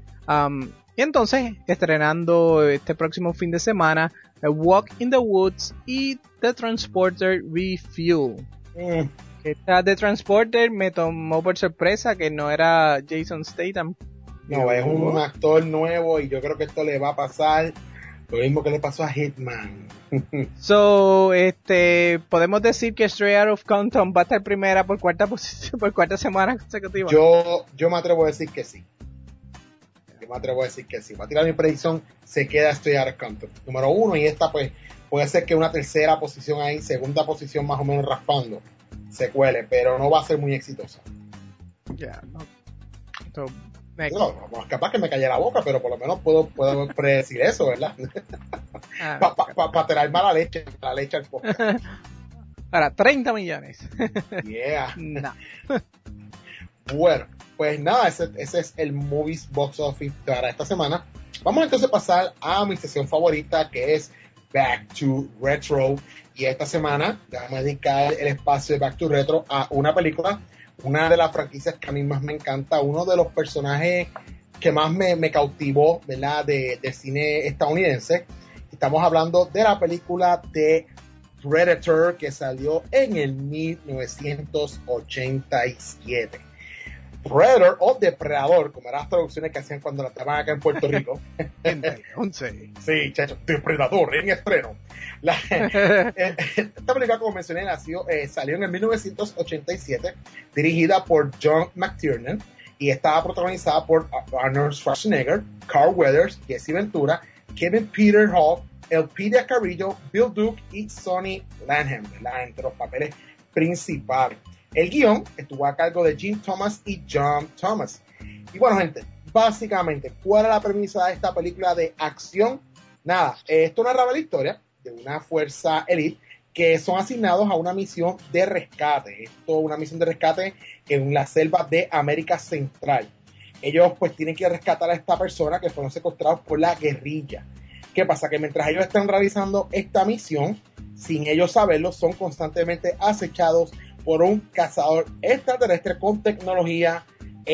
Y entonces estrenando este próximo fin de semana A Walk in the Woods y The Transporter Refuel. The Transporter me tomó por sorpresa que no era Jason Statham. No, es un actor nuevo y yo creo que esto le va a pasar lo mismo que le pasó a Hitman. So, podemos decir que Straight Out of Compton va a estar primera por cuarta semana consecutiva. Yo me atrevo a decir que sí. Va a tirar mi predicción, se queda Straight Out of Compton número 1 y esta pues puede ser que una tercera posición ahí, segunda posición más o menos raspando, se cuele, pero no va a ser muy exitosa. Capaz que me calle la boca, pero por lo menos puedo predecir eso, ¿verdad? Para tirar mala leche al podcast. Para 30 millones. Yeah. No. Bueno, pues nada, ese es el Movies Box Office para esta semana. Vamos entonces a pasar a mi sesión favorita, que es Back to Retro. Y esta semana vamos a dedicar el espacio de Back to Retro a una película, una de las franquicias que a mí más me encanta, uno de los personajes que más me cautivó, ¿verdad? De cine estadounidense. Estamos hablando de la película de Predator, que salió en el 1987. Predator o Depredador, como eran las traducciones que hacían cuando la estaban acá en Puerto Rico. Sí, chacho, Depredador en estreno. Esta película, como mencioné, salió en el 1987, dirigida por John McTiernan y estaba protagonizada por Arnold Schwarzenegger, Carl Weathers, Jesse Ventura, Kevin Peter Hall, Elpidia Carrillo, Bill Duke y Sonny Lanham, ¿verdad? Entre los papeles principales. El guión estuvo a cargo de Jim Thomas y John Thomas. Y bueno, gente, básicamente, ¿cuál es la premisa de esta película de acción? Nada, esto narraba la historia de una fuerza elite que son asignados a una misión de rescate. Esto es una misión de rescate en la selva de América Central. Ellos pues tienen que rescatar a esta persona que fueron secuestrados por la guerrilla. ¿Qué pasa? Que mientras ellos están realizando esta misión, sin ellos saberlo, son constantemente acechados por un cazador extraterrestre con tecnología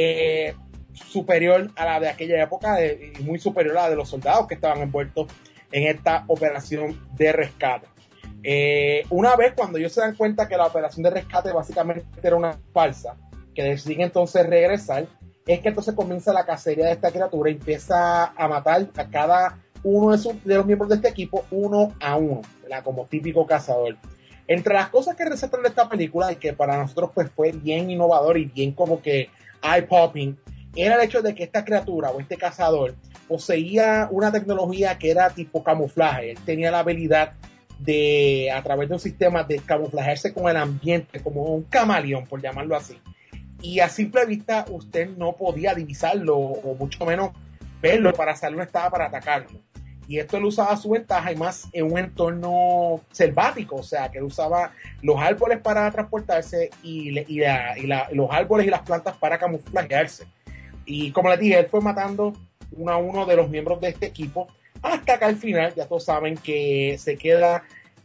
superior a la de aquella época y muy superior a la de los soldados que estaban envueltos en esta operación de rescate. Una vez cuando ellos se dan cuenta que la operación de rescate básicamente era una farsa, que deciden entonces regresar, es que entonces comienza la cacería de esta criatura y empieza a matar a cada uno de los miembros de este equipo uno a uno, ¿verdad? Como típico cazador. Entre las cosas que resaltan de esta película y que para nosotros pues fue bien innovador y bien como que eye-popping, era el hecho de que esta criatura o este cazador poseía una tecnología que era tipo camuflaje. Él tenía la habilidad de, a través de un sistema, de camuflajearse con el ambiente, como un camaleón, por llamarlo así. Y a simple vista usted no podía divisarlo o mucho menos verlo para salir, estaba para atacarlo. Y esto lo usaba a su ventaja y más en un entorno selvático, o sea, que él usaba los árboles para transportarse y los árboles y las plantas para camuflajearse. Y como les dije, él fue matando uno a uno de los miembros de este equipo hasta que al final, ya todos saben que se queda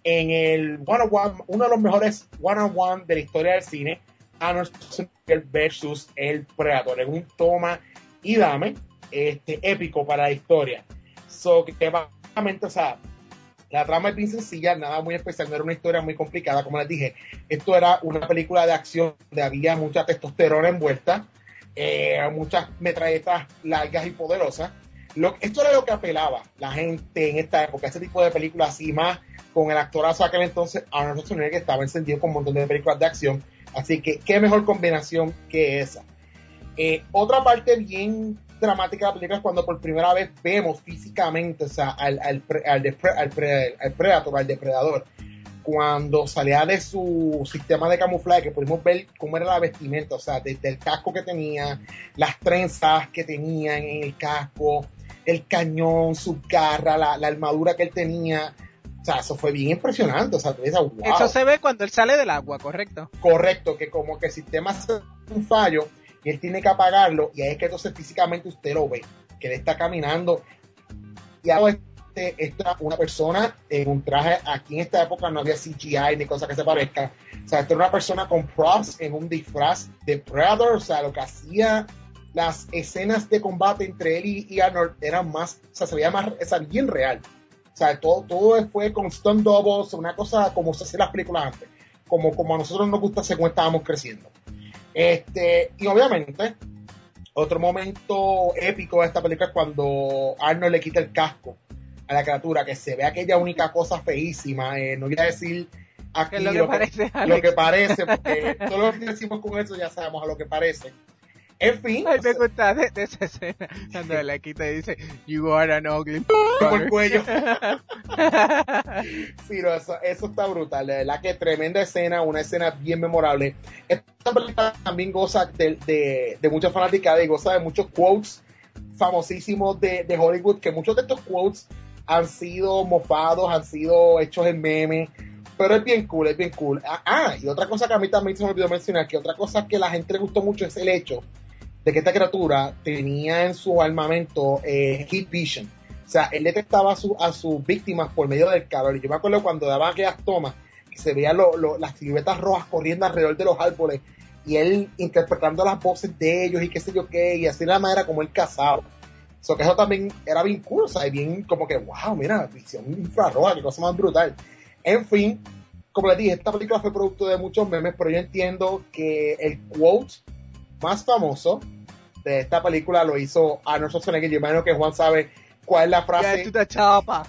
en el uno de los mejores one-on-one de la historia del cine, Arnold Schwarzenegger versus el Predator, en un toma y dame épico para la historia. Que básicamente, o sea, la trama es bien sencilla, nada muy especial, no era una historia muy complicada, como les dije. Esto era una película de acción donde había mucha testosterona envuelta, muchas metralletas largas y poderosas. Esto era lo que apelaba la gente en esta época, este tipo de películas así, más con el actorazo de aquel entonces, Arnold Schwarzenegger, que estaba encendido con un montón de películas de acción. Así que, qué mejor combinación que esa. Otra parte bien dramática de la película es cuando por primera vez vemos físicamente, o sea, al Predator, al depredador, cuando salía de su sistema de camuflaje, que pudimos ver cómo era la vestimenta, o sea, desde el casco que tenía, las trenzas que tenía en el casco, el cañón, su garra, la armadura que él tenía. O sea, eso fue bien impresionante. O sea, tú dices, wow. Eso se ve cuando él sale del agua, ¿correcto? Correcto, que como que el sistema hace un fallo y él tiene que apagarlo, y ahí es que entonces físicamente usted lo ve, que él está caminando. Y ahora está una persona en un traje. Aquí en esta época no había CGI ni cosa que se parezca. O sea, esta era una persona con props en un disfraz de Predator. O sea, lo que hacía las escenas de combate entre él y Arnold eran más, o sea, se veía más, o sea, bien real. O sea, todo fue con stunt doubles, una cosa como se hacía las películas antes, como a nosotros nos gusta según estábamos creciendo. Y obviamente, otro momento épico de esta película es cuando Arnold le quita el casco a la criatura, que se ve aquella única cosa feísima. No voy a decir aquí lo que parece, porque todo lo que decimos con eso ya sabemos a lo que parece. En fin. Ay, me gusta de esa escena cuando le quita y dice, "You are an ugly por el cuello". Sí, no, eso está brutal. De verdad que tremenda escena, una escena bien memorable. Esta película también goza de mucha fanaticada y goza de muchos quotes famosísimos de Hollywood, que muchos de estos quotes han sido mofados, han sido hechos en memes, pero es bien cool, es bien cool. Y otra cosa que a mí también se me olvidó mencionar, que otra cosa que a la gente le gustó mucho es el hecho de que esta criatura tenía en su armamento heat vision. O sea, él detectaba a sus víctimas por medio del calor. Y yo me acuerdo cuando daban aquellas tomas, que se veían las siluetas rojas corriendo alrededor de los árboles, y él interpretando las voces de ellos y qué sé yo qué, y así la manera como él cazaba. So, que eso también era bien cool, o sea, bien como que, wow, mira, visión infrarroja, qué cosa más brutal. En fin, como les dije, esta película fue producto de muchos memes, pero yo entiendo que el quote más famoso de esta película lo hizo Arnold Schwarzenegger. Yo imagino que Juan sabe cuál es la frase. Get to the chopper.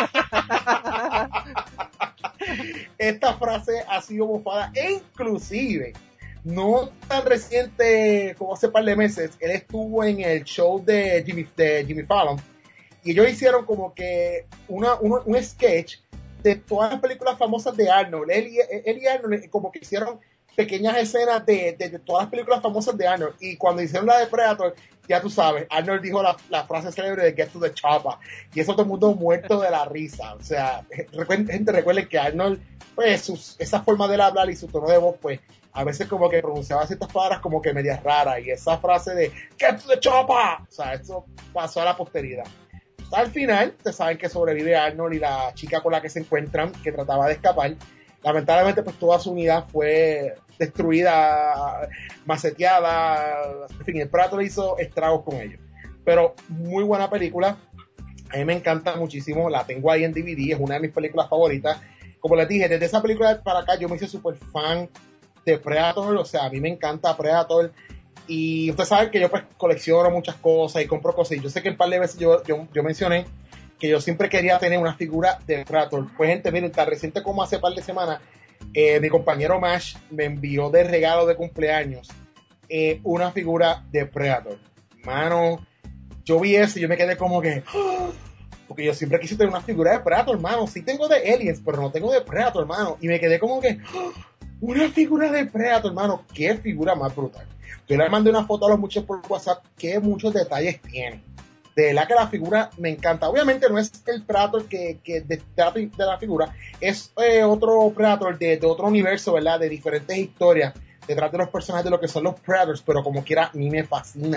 Esta frase ha sido mofada, e inclusive no tan reciente como hace un par de meses, él estuvo en el show de Jimmy Fallon, y ellos hicieron como que un sketch de todas las películas famosas de Arnold. Él y Arnold como que hicieron pequeñas escenas de todas las películas famosas de Arnold, y cuando hicieron la de Predator, ya tú sabes, Arnold dijo la frase célebre de "Get to the chopper", y eso todo el mundo muerto de la risa. O sea, gente, recuerde que Arnold, pues esa forma de hablar y su tono de voz, pues a veces como que pronunciaba ciertas palabras como que medias raras, y esa frase de "Get to the chopper", o sea, eso pasó a la posteridad. Al final, ustedes saben que sobrevive Arnold y la chica con la que se encuentran, que trataba de escapar. Lamentablemente, pues toda su unidad fue destruida, maceteada. En fin, el Predator hizo estragos con ellos. Pero muy buena película. A mí me encanta muchísimo. La tengo ahí en DVD. Es una de mis películas favoritas. Como les dije, desde esa película para acá yo me hice súper fan de Predator. O sea, a mí me encanta Predator. Y ustedes saben que yo pues colecciono muchas cosas y compro cosas. Y yo sé que un par de veces yo mencioné que yo siempre quería tener una figura de Predator. Pues gente, miren, tan reciente como hace par de semanas, mi compañero Mash me envió de regalo de cumpleaños una figura de Predator. Mano, yo vi eso y yo me quedé como que... porque yo siempre quise tener una figura de Predator, hermano. Sí tengo de Aliens, pero no tengo de Predator, hermano. Y me quedé como que... una figura de Predator, hermano. Qué figura más brutal. Yo le mandé una foto a los muchachos por WhatsApp. Qué muchos detalles tiene. De verdad que la figura me encanta. Obviamente no es el Predator que de la figura, es otro Predator de otro universo, ¿verdad? De diferentes historias detrás de los personajes de lo que son los Predators, pero como quiera, a mí me fascina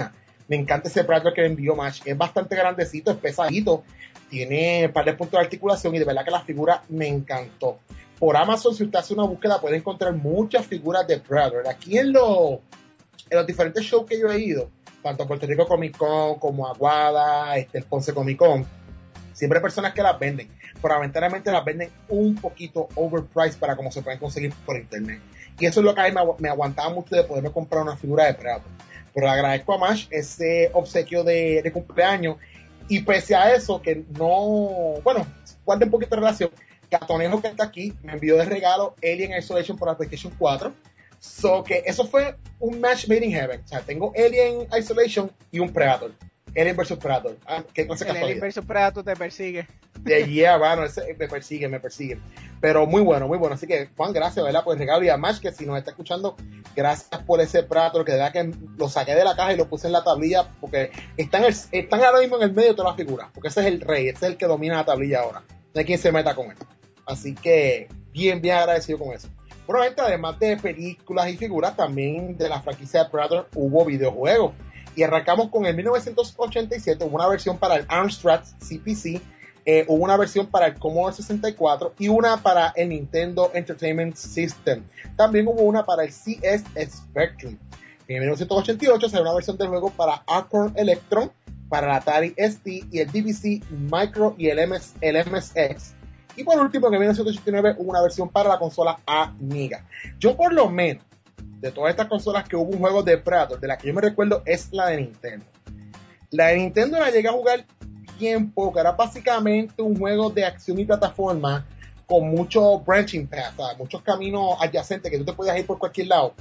Me encanta ese Predator que me envió Match. Es bastante grandecito, es pesadito, tiene un par de puntos de articulación y de verdad que la figura me encantó. Por Amazon, si usted hace una búsqueda, puede encontrar muchas figuras de Predator. Aquí en los diferentes shows que yo he ido, tanto a Puerto Rico Comic Con como a Aguada, el Ponce Comic Con, siempre hay personas que las venden, pero lamentablemente las venden un poquito overpriced para como se pueden conseguir por internet. Y eso es lo que a mí me aguantaba mucho de poderme comprar una figura de Predator. Pero le agradezco a Mash ese obsequio de cumpleaños. Y pese a eso, que no, bueno, guarda un poquito de relación, Gatonejo que está aquí me envió de regalo Alien Isolation por la PlayStation 4. So que eso fue un match made in heaven. O sea, tengo Alien Isolation y un Predator. Alien vs Predator. ¿Qué cosa el Alien vs Predator te persigue. Yeah, bueno, ese me persigue. Pero muy bueno. Así que, Juan, gracias, ¿verdad? Por el regalo. Y a Match, que si nos está escuchando, gracias por ese Predator, que de verdad que lo saqué de la caja y lo puse en la tablilla, porque están ahora mismo en el medio de todas las figuras, porque ese es el rey, ese es el que domina la tablilla ahora. No hay quien se meta con él. Así que, bien agradecido con eso. Bueno, gente, además de películas y figuras, también de la franquicia de Predator hubo videojuegos. Y arrancamos con el 1987, hubo una versión para el Amstrad CPC, hubo una versión para el Commodore 64 y una para el Nintendo Entertainment System. También hubo una para el CS Spectrum. En 1988 salió una versión del juego para Acorn Electron, para el Atari ST y el BBC Micro y el MSX. Y por último, en 1989 hubo una versión para la consola Amiga. Yo por lo menos, de todas estas consolas que hubo un juego de Predator, de la que yo me recuerdo es la de Nintendo. La de Nintendo la llegué a jugar bien poco, era básicamente un juego de acción y plataforma con mucho branching paths, ¿sabes? Muchos caminos adyacentes que tú te podías ir por cualquier lado.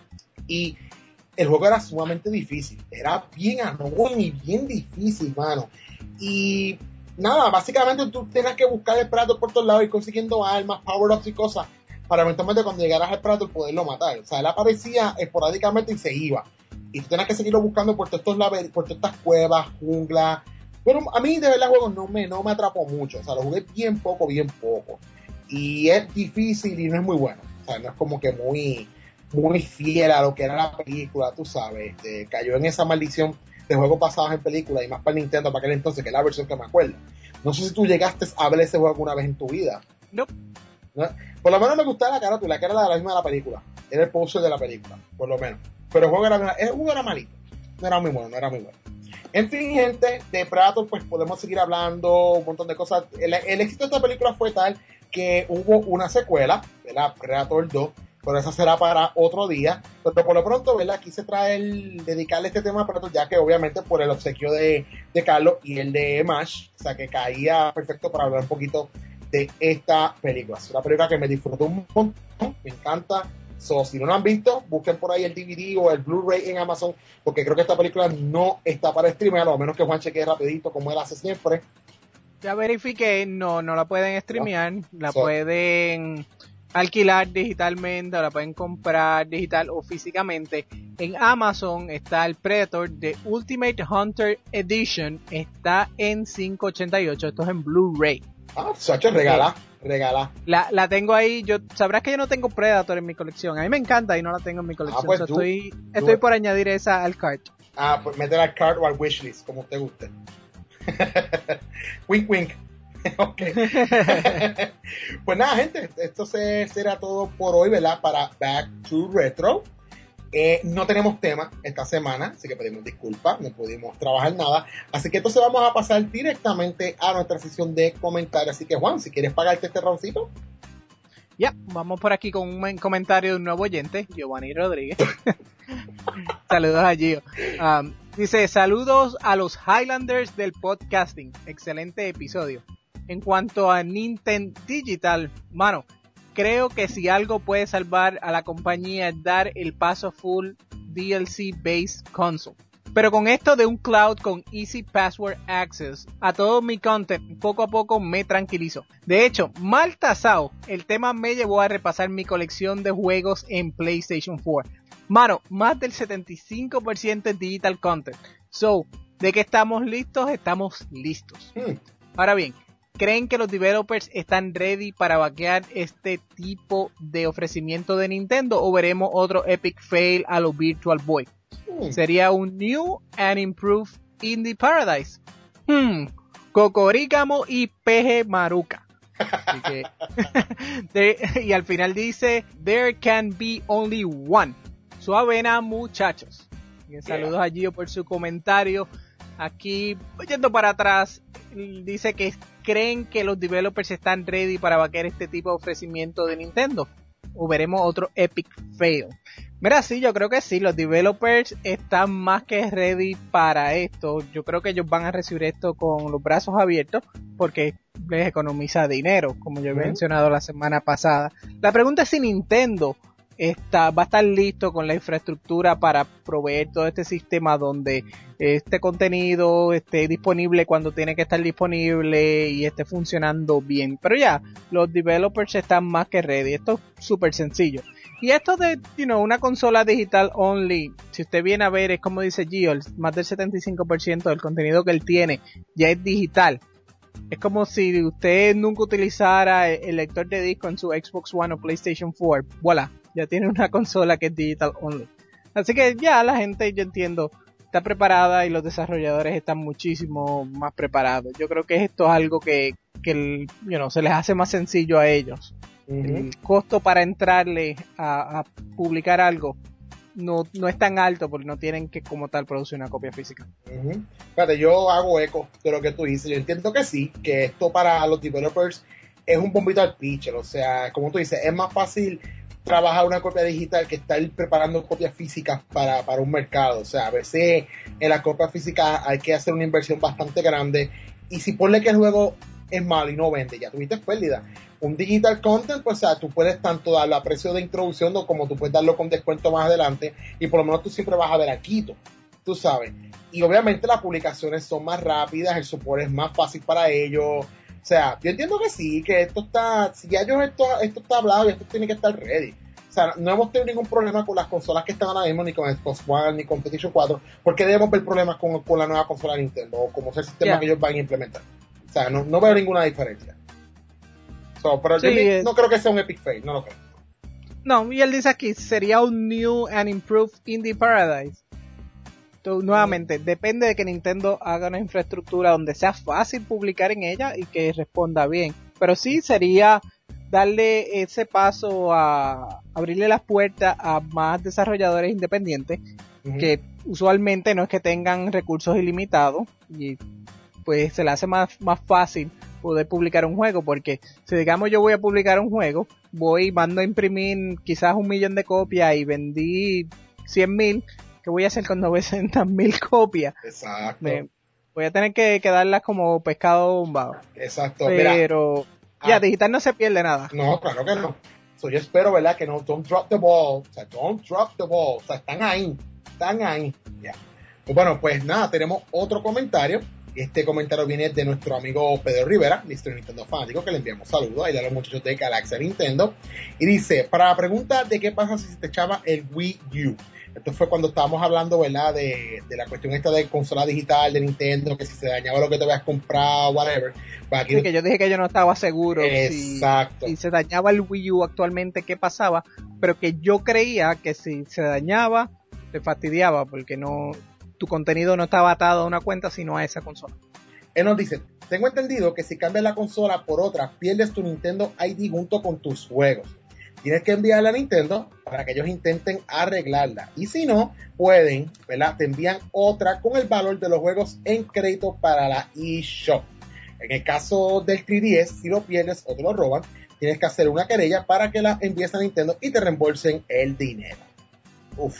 Y el juego era sumamente difícil, era bien annoying y bien difícil, mano. Y nada, básicamente tú tenías que buscar el Predator por todos lados y consiguiendo armas, power-ups y cosas, para eventualmente cuando llegaras al Predator poderlo matar. O sea, él aparecía esporádicamente y se iba. Y tú tenías que seguirlo buscando por todos estos laberintos, por todas estas cuevas, junglas. Bueno, a mí de verdad el juego no me atrapó mucho. O sea, lo jugué bien poco. Y es difícil y no es muy bueno. O sea, no es como que muy fiel a lo que era la película, tú sabes. Cayó en esa maldición de juegos basados en películas y más para Nintendo para aquel entonces, que es la versión que me acuerdo. No sé si tú llegaste a ver ese juego alguna vez en tu vida. No. ¿No? Por lo menos me gustaba la carátula, que era la misma de la película. Era el poster de la película, por lo menos. Pero el juego era malito. No era muy bueno. En fin, gente, de Predator, pues podemos seguir hablando un montón de cosas. El éxito de esta película fue tal que hubo una secuela, ¿verdad? Predator 2, pero esa será para otro día. Pero por lo pronto, ¿verdad? Aquí se trae dedicarle este tema a Predator, ya que obviamente por el obsequio de Carlos y el de Mash, o sea que caía perfecto para hablar un poquito de esta película. Es una película que me disfrutó un montón, me encanta. So, si no lo han visto, busquen por ahí el DVD o el Blu-ray en Amazon, porque creo que esta película no está para streamear, a menos que Juan chequee rapidito como él hace siempre. Ya verifiqué, no la pueden streamear, la pueden alquilar digitalmente, o la pueden comprar digital o físicamente. En Amazon está el Predator de Ultimate Hunter Edition, está en $5.88, esto es en Blu-ray. Sacho, regala. La tengo ahí. Sabrás que yo no tengo Predator en mi colección. A mí me encanta y no la tengo en mi colección. Pues estoy por añadir esa al cart. Pues métela al cart o al wishlist, como usted guste. Wink. Ok. Pues nada, gente, esto será todo por hoy, ¿verdad? Para Back to Retro. No tenemos tema esta semana, así que pedimos disculpas, no pudimos trabajar nada. Así que entonces vamos a pasar directamente a nuestra sesión de comentarios. Así que Juan, si quieres pagarte este roundcito. Ya, vamos por aquí con un comentario de un nuevo oyente, Giovanni Rodríguez. Saludos a Gio. Dice, saludos a los Highlanders del podcasting. Excelente episodio. En cuanto a Nintendo Digital, mano, creo que si algo puede salvar a la compañía es dar el paso full DLC-based console. Pero con esto de un cloud con Easy Password Access a todo mi content, poco a poco me tranquilizo. De hecho, mal tasado, el tema me llevó a repasar mi colección de juegos en PlayStation 4. Mano, más del 75% es digital content. So, ¿de que estamos listos? Estamos listos. Ahora bien, ¿creen que los developers están ready para vaquear este tipo de ofrecimiento de Nintendo o veremos otro epic fail a los Virtual Boy? Sería un New and Improved Indie Paradise. Cocorícamo y peje maruca. Así que, y al final dice, there can be only one. Suavena, muchachos. Saludos a Gio por su comentario. Aquí, yendo para atrás, dice que creen que los developers están ready para vaquear este tipo de ofrecimiento de Nintendo. O veremos otro epic fail. Mira, sí, yo creo que sí, los developers están más que ready para esto. Yo creo que ellos van a recibir esto con los brazos abiertos porque les economiza dinero, como yo he mencionado la semana pasada. La pregunta es si Nintendo va a estar listo con la infraestructura para proveer todo este sistema donde este contenido esté disponible cuando tiene que estar disponible y esté funcionando bien. Pero ya, los developers están más que ready. Esto es súper sencillo. Y esto de, una consola digital only, si usted viene a ver, es como dice Gio, más del 75% del contenido que él tiene ya es digital. Es como si usted nunca utilizara el lector de disco en su Xbox One o PlayStation 4. Voilà, ya tiene una consola que es digital only. Así que ya la gente, yo entiendo, está preparada y los desarrolladores están muchísimo más preparados. Yo creo que esto es algo que se les hace más sencillo a ellos. El costo para entrarle a publicar algo no es tan alto porque no tienen que como tal producir una copia física. Fíjate, yo hago eco de lo que tú dices. Yo entiendo que sí, que esto para los developers es un bombito al pitcher. O sea, como tú dices, es más fácil trabajar una copia digital que estar preparando copias físicas para un mercado. O sea, a veces en la copia física hay que hacer una inversión bastante grande y si ponle que el juego es malo y no vende, ya tuviste pérdida. Un digital content, pues, o sea, tú puedes tanto darlo a precio de introducción como tú puedes darlo con descuento más adelante y por lo menos tú siempre vas a ver a Quito, tú sabes. Y obviamente las publicaciones son más rápidas, el soporte es más fácil para ellos. O sea, yo entiendo que sí, que esto está, si ya esto está hablado y esto tiene que estar ready. O sea, no hemos tenido ningún problema con las consolas que están ahora mismo, ni con Xbox One, ni con PlayStation 4, porque debemos ver problemas con la nueva consola de Nintendo, o como es el sistema que ellos van a implementar. O sea, no veo ninguna diferencia. Pero sí, yo no creo que sea un epic fail, no lo creo. No, y él dice aquí, sería un New and Improved Indie Paradise. Entonces, nuevamente, depende de que Nintendo haga una infraestructura donde sea fácil publicar en ella y que responda bien. Pero sí sería darle ese paso a abrirle las puertas a más desarrolladores independientes que usualmente no es que tengan recursos ilimitados y pues se le hace más fácil poder publicar un juego, porque si digamos yo voy a publicar un juego, mando a imprimir quizás 1 millón de copias y vendí 100,000, ¿qué voy a hacer con 900,000 copias? Exacto. Voy a tener que darlas como pescado bombado. Exacto. Pero ya, digital no se pierde nada. No, claro que no. Yo espero, ¿verdad? Que no, don't drop the ball. O sea, don't drop the ball. O sea, están ahí. Yeah. Pues bueno, pues nada, tenemos otro comentario. Este comentario viene de nuestro amigo Pedro Rivera, Mr. Nintendo Fanático, que le enviamos saludos ahí a los muchachos de Galaxia Nintendo. Y dice, para la pregunta de qué pasa si se te echaba el Wii U. Esto fue cuando estábamos hablando, ¿verdad? De la cuestión esta de consola digital de Nintendo, que si se dañaba lo que te habías comprado, whatever. Pues aquí sí, que yo dije que yo no estaba seguro. Exacto. Si se dañaba el Wii U actualmente, ¿qué pasaba? Pero que yo creía que si se dañaba, te fastidiaba, porque tu contenido no estaba atado a una cuenta, sino a esa consola. Él nos dice, tengo entendido que si cambias la consola por otra, pierdes tu Nintendo ID junto con tus juegos. Tienes que enviarla a Nintendo para que ellos intenten arreglarla. Y si no, pueden, ¿verdad? Te envían otra con el valor de los juegos en crédito para la eShop. En el caso del 3DS, si lo pierdes o te lo roban, tienes que hacer una querella para que la envíes a Nintendo y te reembolsen el dinero. Uf.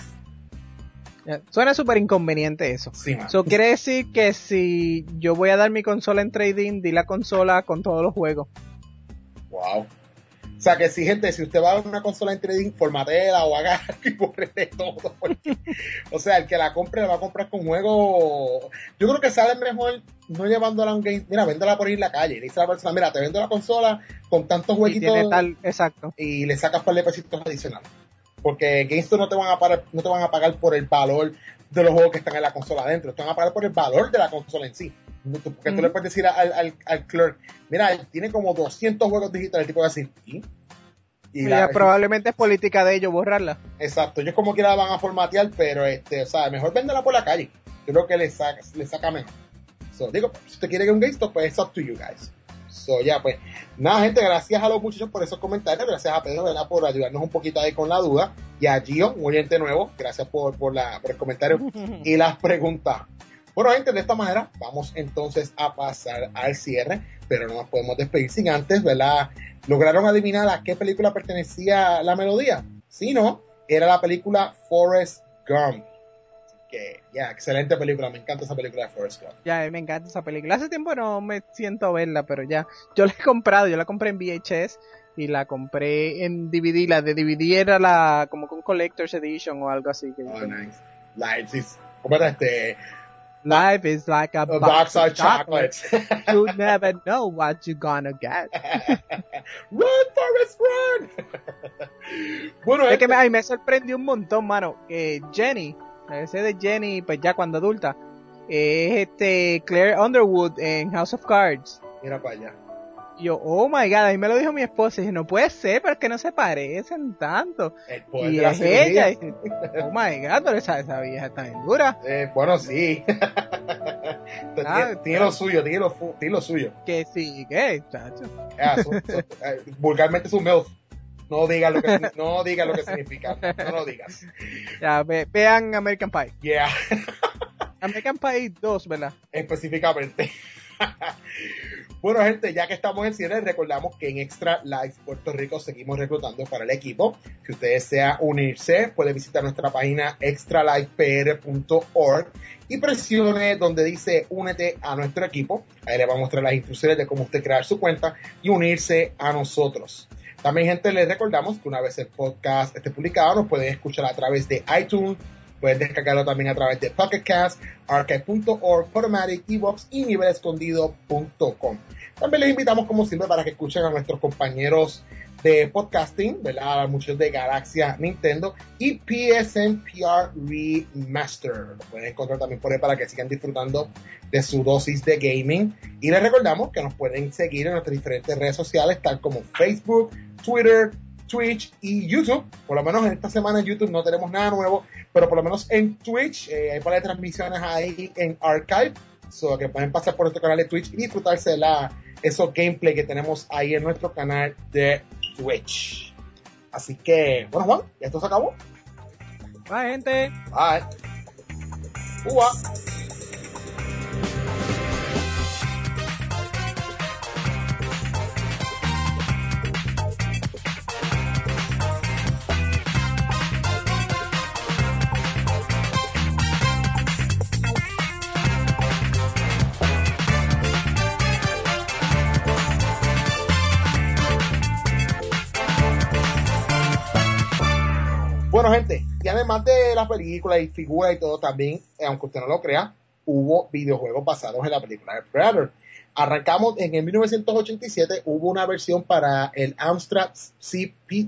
Suena súper inconveniente eso. Sí, eso quiere decir que si yo voy a dar mi consola en trading, di la consola con todos los juegos. Wow. O sea que si gente, si usted va a dar una consola en trading, formatela o haga y borre de todo. Porque, o sea, el que la compre la va a comprar con juego. Yo creo que sale mejor no llevándola a un game. Mira, véndela por ir a la calle. Le dice a la persona, mira, te vendo la consola con tantos jueguitos. Exacto. Y le sacas par de pesitos adicionales. Porque GameStop no te van a pagar por el valor de los juegos que están en la consola adentro, te van a pagar por el valor de la consola en sí. Porque tú le puedes decir al clerk, mira, tiene como 200 juegos digitales, el tipo va a decir, ¿y? Y probablemente es política de ellos borrarla. Exacto, ellos como quiera la van a formatear, pero o sea, mejor véndela por la calle. Yo creo que le saca mejor. So, digo, si usted quiere que un GameStop, pues it's up to you guys. So, ya, pues, nada, gente, gracias a los muchachos por esos comentarios, gracias a Pedro, ¿verdad?, por ayudarnos un poquito ahí con la duda, y a Gio, un oyente nuevo, gracias por el comentario y las preguntas. Bueno, gente, de esta manera vamos entonces a pasar al cierre, pero no nos podemos despedir sin antes, ¿verdad? ¿Lograron adivinar a qué película pertenecía la melodía? Si no, era la película Forrest Gump. Que ya, excelente película, me encanta esa película de Forrest Gump. Ya, me encanta esa película. Hace tiempo no me siento a verla, pero ya, yo la he comprado, yo la compré en VHS y la compré en DVD. La de DVD era la como con Collector's Edition o algo así. Oh, nice. ¿Cómo era Life is like a box of chocolates. You never know what you're gonna get. Run, Forrest, run. Bueno, es que me sorprendió un montón, mano, que Jenny, ese de Jenny, pues ya cuando adulta, es Claire Underwood en House of Cards. Mira para allá. Y yo, oh my god, a mí me lo dijo mi esposa, y dije, no puede ser, pero es que no se parecen tanto. Y es ella, y dije, oh my god, pero esa vieja está bien dura. Bueno, sí. Tiene lo suyo, tiene lo suyo. Que sí, ¿qué, chacho? Vulgarmente es un MILF. No digas lo que significa. No lo digas. Ya, vean American Pie. Yeah. American Pie 2, ¿verdad? Específicamente. Bueno, gente, ya que estamos en cierre, recordamos que en Extra Life Puerto Rico seguimos reclutando para el equipo. Si usted desea unirse, puede visitar nuestra página extralifepr.org y presione donde dice únete a nuestro equipo. Ahí le va a mostrar las instrucciones de cómo usted crear su cuenta y unirse a nosotros. También, gente, les recordamos que una vez el podcast esté publicado, nos pueden escuchar a través de iTunes, pueden descargarlo también a través de Pocket Cast, Archive.org, Podomatic, Evox y nivelescondido.com. También les invitamos, como siempre, para que escuchen a nuestros compañeros de podcasting, ¿verdad? Muchos de Galaxia Nintendo y PSNPR Remaster. Lo pueden encontrar también por ahí para que sigan disfrutando de su dosis de gaming. Y les recordamos que nos pueden seguir en nuestras diferentes redes sociales, tal como Facebook, Twitter, Twitch y YouTube. Por lo menos en esta semana en YouTube no tenemos nada nuevo, pero por lo menos en Twitch hay para transmisiones ahí en Archive, so que pueden pasar por nuestro canal de Twitch y disfrutarse de esos gameplay que tenemos ahí en nuestro canal de Twitch. Así que, bueno, Juan, ya esto se acabó. Bye, gente. Bye. Ua. Bueno, gente, y además de las películas y figuras y todo, también, aunque usted no lo crea, hubo videojuegos basados en la película de Predator. Arrancamos en el 1987, hubo una versión para el Amstrad CP.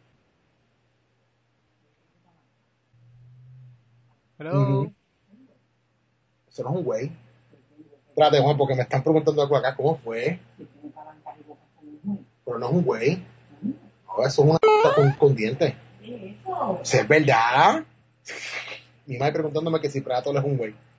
Hello. Eso no es un güey. Espérate, Juan, porque me están preguntando algo acá, ¿cómo fue? Pero no es un güey. No, eso es una con dientes. Si es verdad. Mi madre preguntándome que si Predator es un güey.